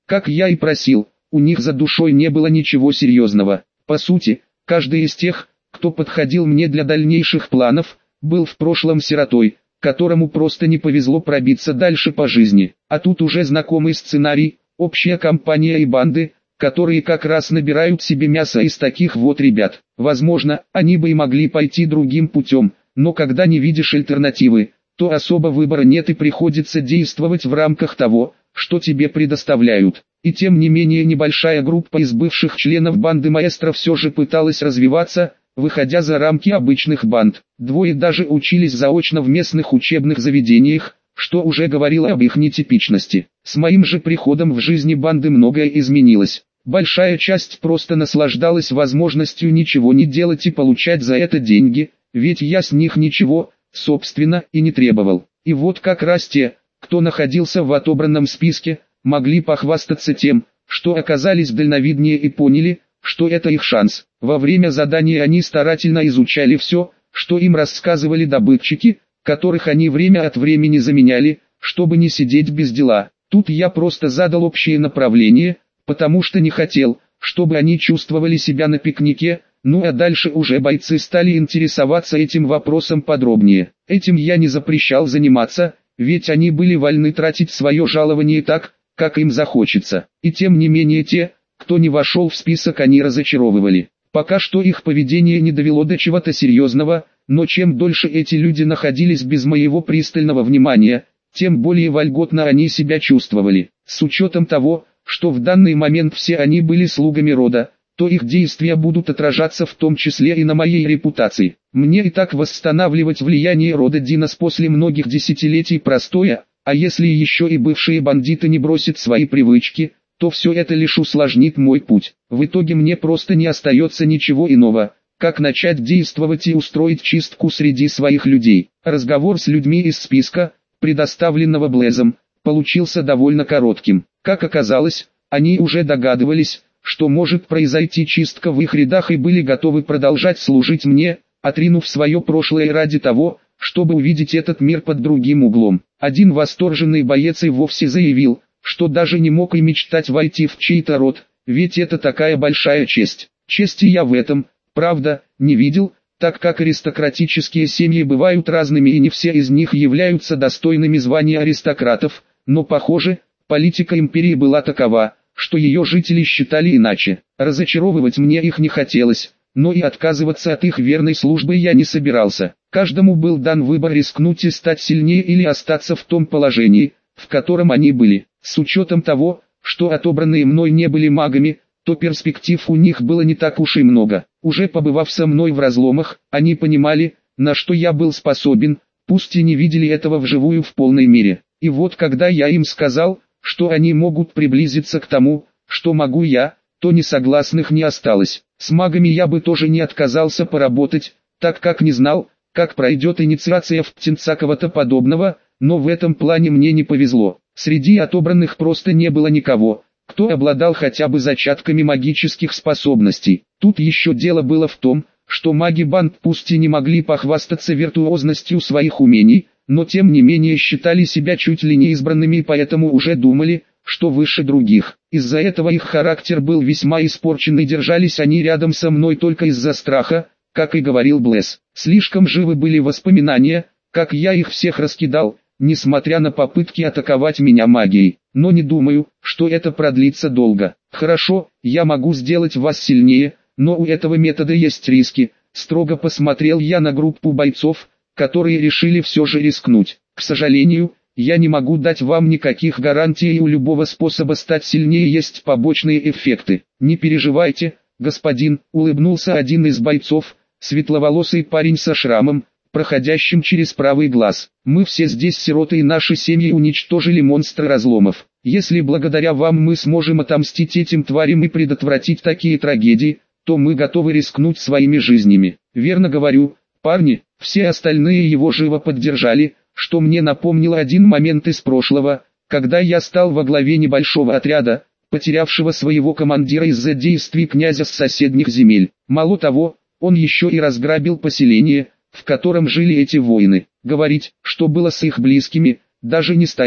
Как я и просил, у них за душой не было ничего серьезного. По сути, каждый из тех, кто подходил мне для дальнейших планов, был в прошлом сиротой, которому просто не повезло пробиться дальше по жизни. А тут уже знакомый сценарий, общая компания и банды, которые как раз набирают себе мясо из таких вот ребят. Возможно, они бы и могли пойти другим путем, но когда не видишь альтернативы, то особо выбора нет и приходится действовать в рамках того, что тебе предоставляют. И тем не менее небольшая группа из бывших членов банды маэстро все же пыталась развиваться, выходя за рамки обычных банд. Двое даже учились заочно в местных учебных заведениях, что уже говорило об их нетипичности. С моим же приходом в жизни банды многое изменилось. Большая часть просто наслаждалась возможностью ничего не делать и получать за это деньги, ведь я с них ничего, собственно, и не требовал. И вот как раз те, кто находился в отобранном списке, могли похвастаться тем, что оказались дальновиднее и поняли, что это их шанс. Во время задания они старательно изучали все, что им рассказывали добытчики, которых они время от времени заменяли, чтобы не сидеть без дела. Тут я просто задал общее направление, потому что не хотел, чтобы они чувствовали себя на пикнике, ну а дальше уже бойцы стали интересоваться этим вопросом подробнее. Этим я не запрещал заниматься, ведь они были вольны тратить свое жалование так, как им захочется. И тем не менее те, кто не вошел в список, они разочаровывали. Пока что их поведение не довело до чего-то серьезного, но чем дольше эти люди находились без моего пристального внимания, тем более вольготно они себя чувствовали. С учетом того, что в данный момент все они были слугами рода, то их действия будут отражаться в том числе и на моей репутации. Мне и так восстанавливать влияние рода Динос после многих десятилетий простоя, а если еще и бывшие бандиты не бросят свои привычки, то все это лишь усложнит мой путь. В итоге мне просто не остается ничего иного, как начать действовать и устроить чистку среди своих людей. Разговор с людьми из списка, предоставленного Блэзом, получился довольно коротким. Как оказалось, они уже догадывались, что может произойти чистка в их рядах и были готовы продолжать служить мне, отринув свое прошлое ради того, чтобы увидеть этот мир под другим углом. Один восторженный боец и вовсе заявил, что даже не мог и мечтать войти в чей-то род, ведь это такая большая честь. Чести я в этом, правда, не видел, так как аристократические семьи бывают разными и не все из них являются достойными звания аристократов, но похоже, политика империи была такова, что ее жители считали иначе. Разочаровывать мне их не хотелось, но и отказываться от их верной службы я не собирался. Каждому был дан выбор рискнуть и стать сильнее или остаться в том положении, в котором они были. С учетом того, что отобранные мной не были магами, то перспектив у них было не так уж и много. Уже побывав со мной в разломах, они понимали, на что я был способен, пусть и не видели этого вживую в полной мере. И вот когда я им сказал, что они могут приблизиться к тому, что могу я, то несогласных не осталось. С магами я бы тоже не отказался поработать, так как не знал, как пройдет инициация в птенца кого-то подобного, но в этом плане мне не повезло. Среди отобранных просто не было никого, кто обладал хотя бы зачатками магических способностей. Тут еще дело было в том, что маги банд пусть и не могли похвастаться виртуозностью своих умений, но тем не менее считали себя чуть ли не избранными и поэтому уже думали, что выше других. Из-за этого их характер был весьма испорчен и держались они рядом со мной только из-за страха, как и говорил Блэз. Слишком живы были воспоминания, как я их всех раскидал, несмотря на попытки атаковать меня магией. Но не думаю, что это продлится долго. Хорошо, я могу сделать вас сильнее, но у этого метода есть риски. Строго посмотрел я на группу бойцов, которые решили все же рискнуть. К сожалению, я не могу дать вам никаких гарантий, и у любого способа стать сильнее есть побочные эффекты. Не переживайте, господин, улыбнулся один из бойцов, светловолосый парень со шрамом, проходящим через правый глаз. Мы все здесь сироты и наши семьи уничтожили монстра разломов. Если благодаря вам мы сможем отомстить этим тварям и предотвратить такие трагедии, то мы готовы рискнуть своими жизнями. Верно говорю, парни. Все остальные его живо поддержали, что мне напомнило один момент из прошлого, когда я стал во главе небольшого отряда, потерявшего своего командира из-за действий князя с соседних земель. Мало того, он еще и разграбил поселение, в котором жили эти воины. Говорить, что было с их близкими, даже не стоит.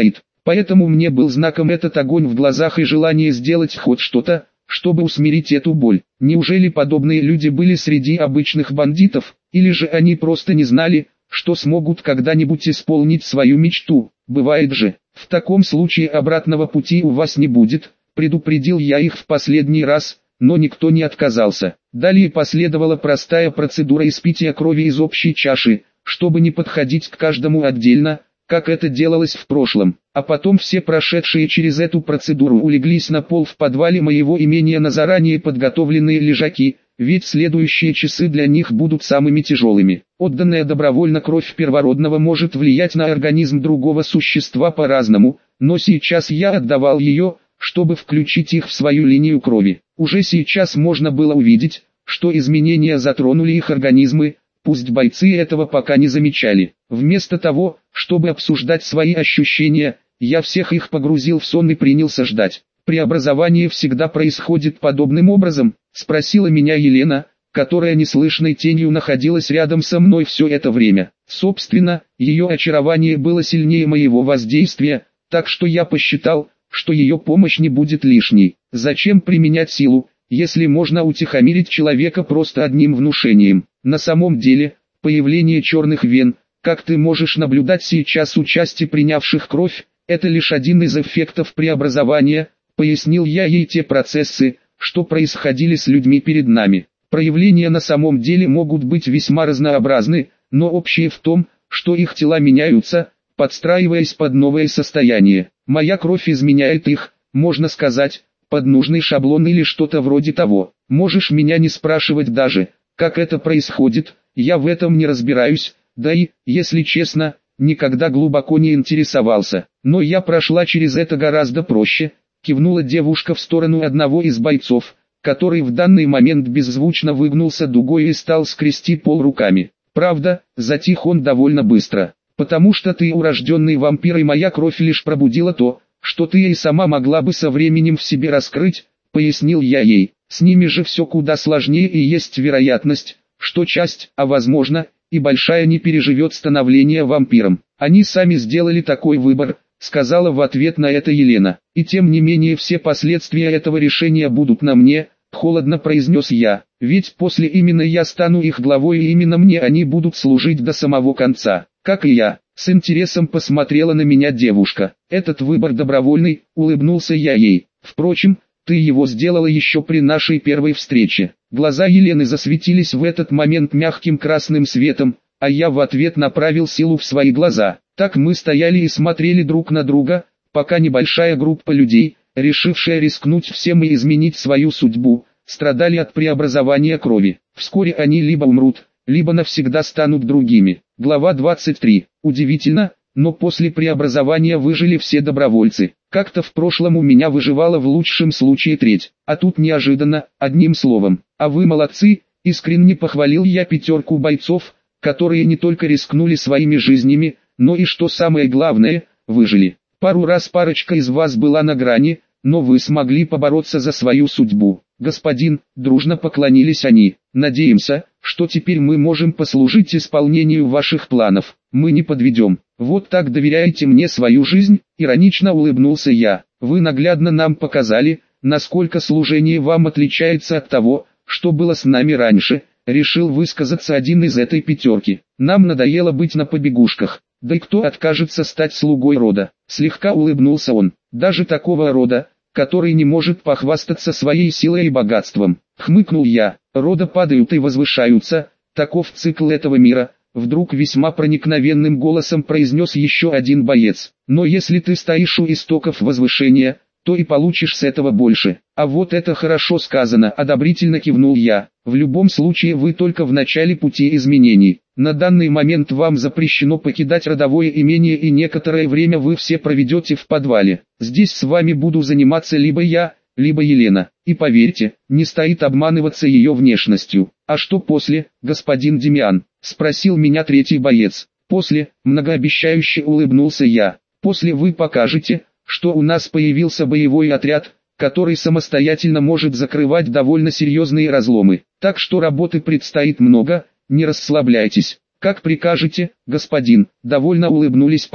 Поэтому мне был знаком этот огонь в глазах и желание сделать хоть что-то, чтобы усмирить эту боль. Неужели подобные люди были среди обычных бандитов, или же они просто не знали, что смогут когда-нибудь исполнить свою мечту? Бывает же. В таком случае обратного пути у вас не будет, предупредил я их в последний раз, но никто не отказался. Далее последовала простая процедура испития крови из общей чаши, чтобы не подходить к каждому отдельно, как это делалось в прошлом. А потом все прошедшие через эту процедуру улеглись на пол в подвале моего имения на заранее подготовленные лежаки, ведь следующие часы для них будут самыми тяжелыми. Отданная добровольно кровь первородного может влиять на организм другого существа по-разному, но сейчас я отдавал ее, чтобы включить их в свою линию крови. Уже сейчас можно было увидеть, что изменения затронули их организмы, пусть бойцы этого пока не замечали. Вместо того, чтобы обсуждать свои ощущения, я всех их погрузил в сон и принялся ждать. «Преобразование всегда происходит подобным образом?» — спросила меня Елена, которая неслышной тенью находилась рядом со мной все это время. Собственно, ее очарование было сильнее моего воздействия, так что я посчитал, что ее помощь не будет лишней. Зачем применять силу, если можно утихомирить человека просто одним внушением? На самом деле, появление черных вен, как ты можешь наблюдать сейчас у части принявших кровь, это лишь один из эффектов преобразования, пояснил я ей те процессы, что происходили с людьми перед нами. Проявления на самом деле могут быть весьма разнообразны, но общее в том, что их тела меняются, подстраиваясь под новое состояние. Моя кровь изменяет их, можно сказать, под нужный шаблон или что-то вроде того. Можешь меня не спрашивать даже, как это происходит, я в этом не разбираюсь, да и, если честно, никогда глубоко не интересовался. Но я прошла через это гораздо проще, кивнула девушка в сторону одного из бойцов, который в данный момент беззвучно выгнулся дугой и стал скрести пол руками. Правда, затих он довольно быстро. «Потому что ты урожденный вампир и моя кровь лишь пробудила то, что ты и сама могла бы со временем в себе раскрыть», — пояснил я ей. «С ними же все куда сложнее и есть вероятность, что часть, а возможно, и большая не переживет становление вампиром. Они сами сделали такой выбор», — сказала в ответ на это Елена. «И тем не менее все последствия этого решения будут на мне», — холодно произнес я. «Ведь после именно я стану их главой и именно мне они будут служить до самого конца». «Как и я», — с интересом посмотрела на меня девушка. «Этот выбор добровольный», — улыбнулся я ей. «Впрочем, ты его сделала еще при нашей первой встрече». Глаза Елены засветились в этот момент мягким красным светом, а я в ответ направил силу в свои глаза. Так мы стояли и смотрели друг на друга, пока небольшая группа людей, решившая рискнуть всем и изменить свою судьбу, страдали от преобразования крови. Вскоре они либо умрут, либо навсегда станут другими. Глава 23. Удивительно, но после преобразования выжили все добровольцы. Как-то в прошлом у меня выживала в лучшем случае треть, а тут неожиданно, одним словом. «А вы молодцы», — искренне похвалил я пятерку бойцов, которые не только рискнули своими жизнями, но и, что самое главное, выжили. Пару раз парочка из вас была на грани, но вы смогли побороться за свою судьбу. «Господин», — дружно поклонились они. «Надеемся, что теперь мы можем послужить исполнению ваших планов. Мы не подведем. Вот так доверяете мне свою жизнь?» — иронично улыбнулся я. «Вы наглядно нам показали, насколько служение вам отличается от того, что было с нами раньше», — решил высказаться один из этой пятерки. «Нам надоело быть на побегушках. Да и кто откажется стать слугой рода?» Слегка улыбнулся он. «Даже такого рода, который не может похвастаться своей силой и богатством». Хмыкнул я. «Рода падают и возвышаются, таков цикл этого мира», вдруг весьма проникновенным голосом произнес еще один боец. «Но если ты стоишь у истоков возвышения, то и получишь с этого больше». «А вот это хорошо сказано», одобрительно кивнул я. «В любом случае вы только в начале пути изменений. На данный момент вам запрещено покидать родовое имение и некоторое время вы все проведете в подвале. Здесь с вами буду заниматься либо я, либо Елена. И поверьте, не стоит обманываться ее внешностью». «А что после, господин Демиан?» — спросил меня третий боец. «После», — многообещающе улыбнулся я. «После вы покажете, что у нас появился боевой отряд, который самостоятельно может закрывать довольно серьезные разломы. Так что работы предстоит много, не расслабляйтесь». «Как прикажете, господин», — довольно улыбнулись парни.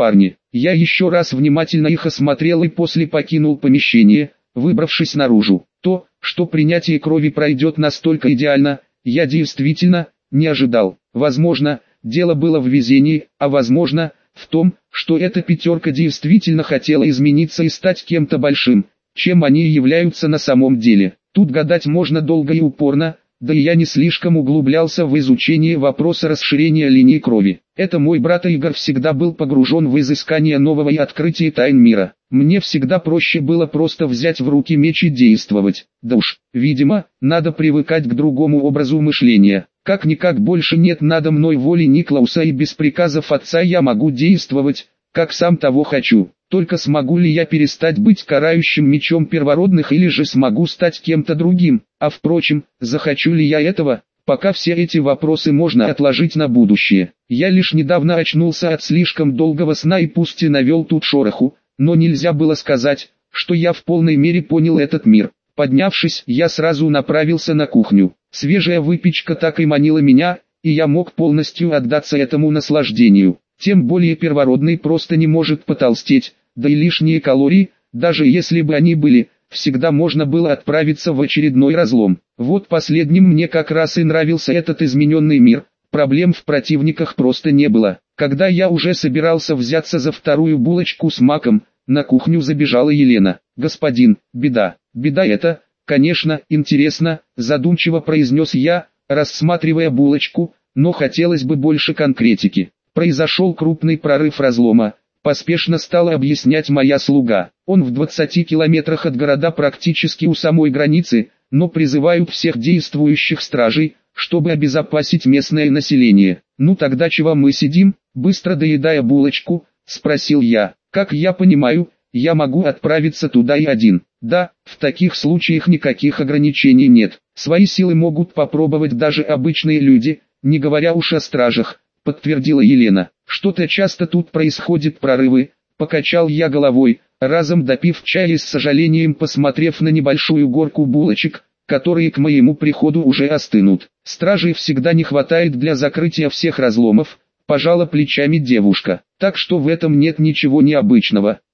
Я еще раз внимательно их осмотрел и после покинул помещение, выбравшись наружу. То, что принятие крови пройдет настолько идеально, я действительно не ожидал. Возможно, дело было в везении, а возможно, в том, что эта пятерка действительно хотела измениться и стать кем-то большим, чем они и являются на самом деле. Тут гадать можно долго и упорно, да и я не слишком углублялся в изучение вопроса расширения линии крови. Это мой брат Игорь всегда был погружен в изыскание нового и открытие тайн мира. Мне всегда проще было просто взять в руки меч и действовать. Да уж, видимо, надо привыкать к другому образу мышления. Как-никак больше нет надо мной воли Никлауса, и без приказов отца я могу действовать, как сам того хочу. Только смогу ли я перестать быть карающим мечом первородных, или же смогу стать кем-то другим? А впрочем, захочу ли я этого? Пока все эти вопросы можно отложить на будущее. Я лишь недавно очнулся от слишком долгого сна и пусть и навел тут шороху, но нельзя было сказать, что я в полной мере понял этот мир. Поднявшись, я сразу направился на кухню. Свежая выпечка так и манила меня, и я мог полностью отдаться этому наслаждению. Тем более первородный просто не может потолстеть, да и лишние калории, даже если бы они были, всегда можно было отправиться в очередной разлом. Вот последним мне как раз и нравился этот измененный мир, проблем в противниках просто не было. Когда я уже собирался взяться за вторую булочку с маком, на кухню забежала Елена. «Господин, беда, беда это, конечно, интересно», задумчиво произнес я, рассматривая булочку, но хотелось бы больше конкретики. Произошел крупный прорыв разлома, поспешно стала объяснять моя слуга. Он в 20 километрах от города, практически у самой границы, но призывают всех действующих стражей, чтобы обезопасить местное население. «Ну тогда чего мы сидим?» Быстро доедая булочку, спросил я. «Как я понимаю, я могу отправиться туда и один?» «Да, в таких случаях никаких ограничений нет. Свои силы могут попробовать даже обычные люди, не говоря уж о стражах», подтвердила Елена. «Что-то часто тут происходит прорывы», покачал я головой, разом допив чай и с сожалением посмотрев на небольшую горку булочек, которые к моему приходу уже остынут. «Стражей всегда не хватает для закрытия всех разломов», пожала плечами девушка. «Так что в этом нет ничего необычного.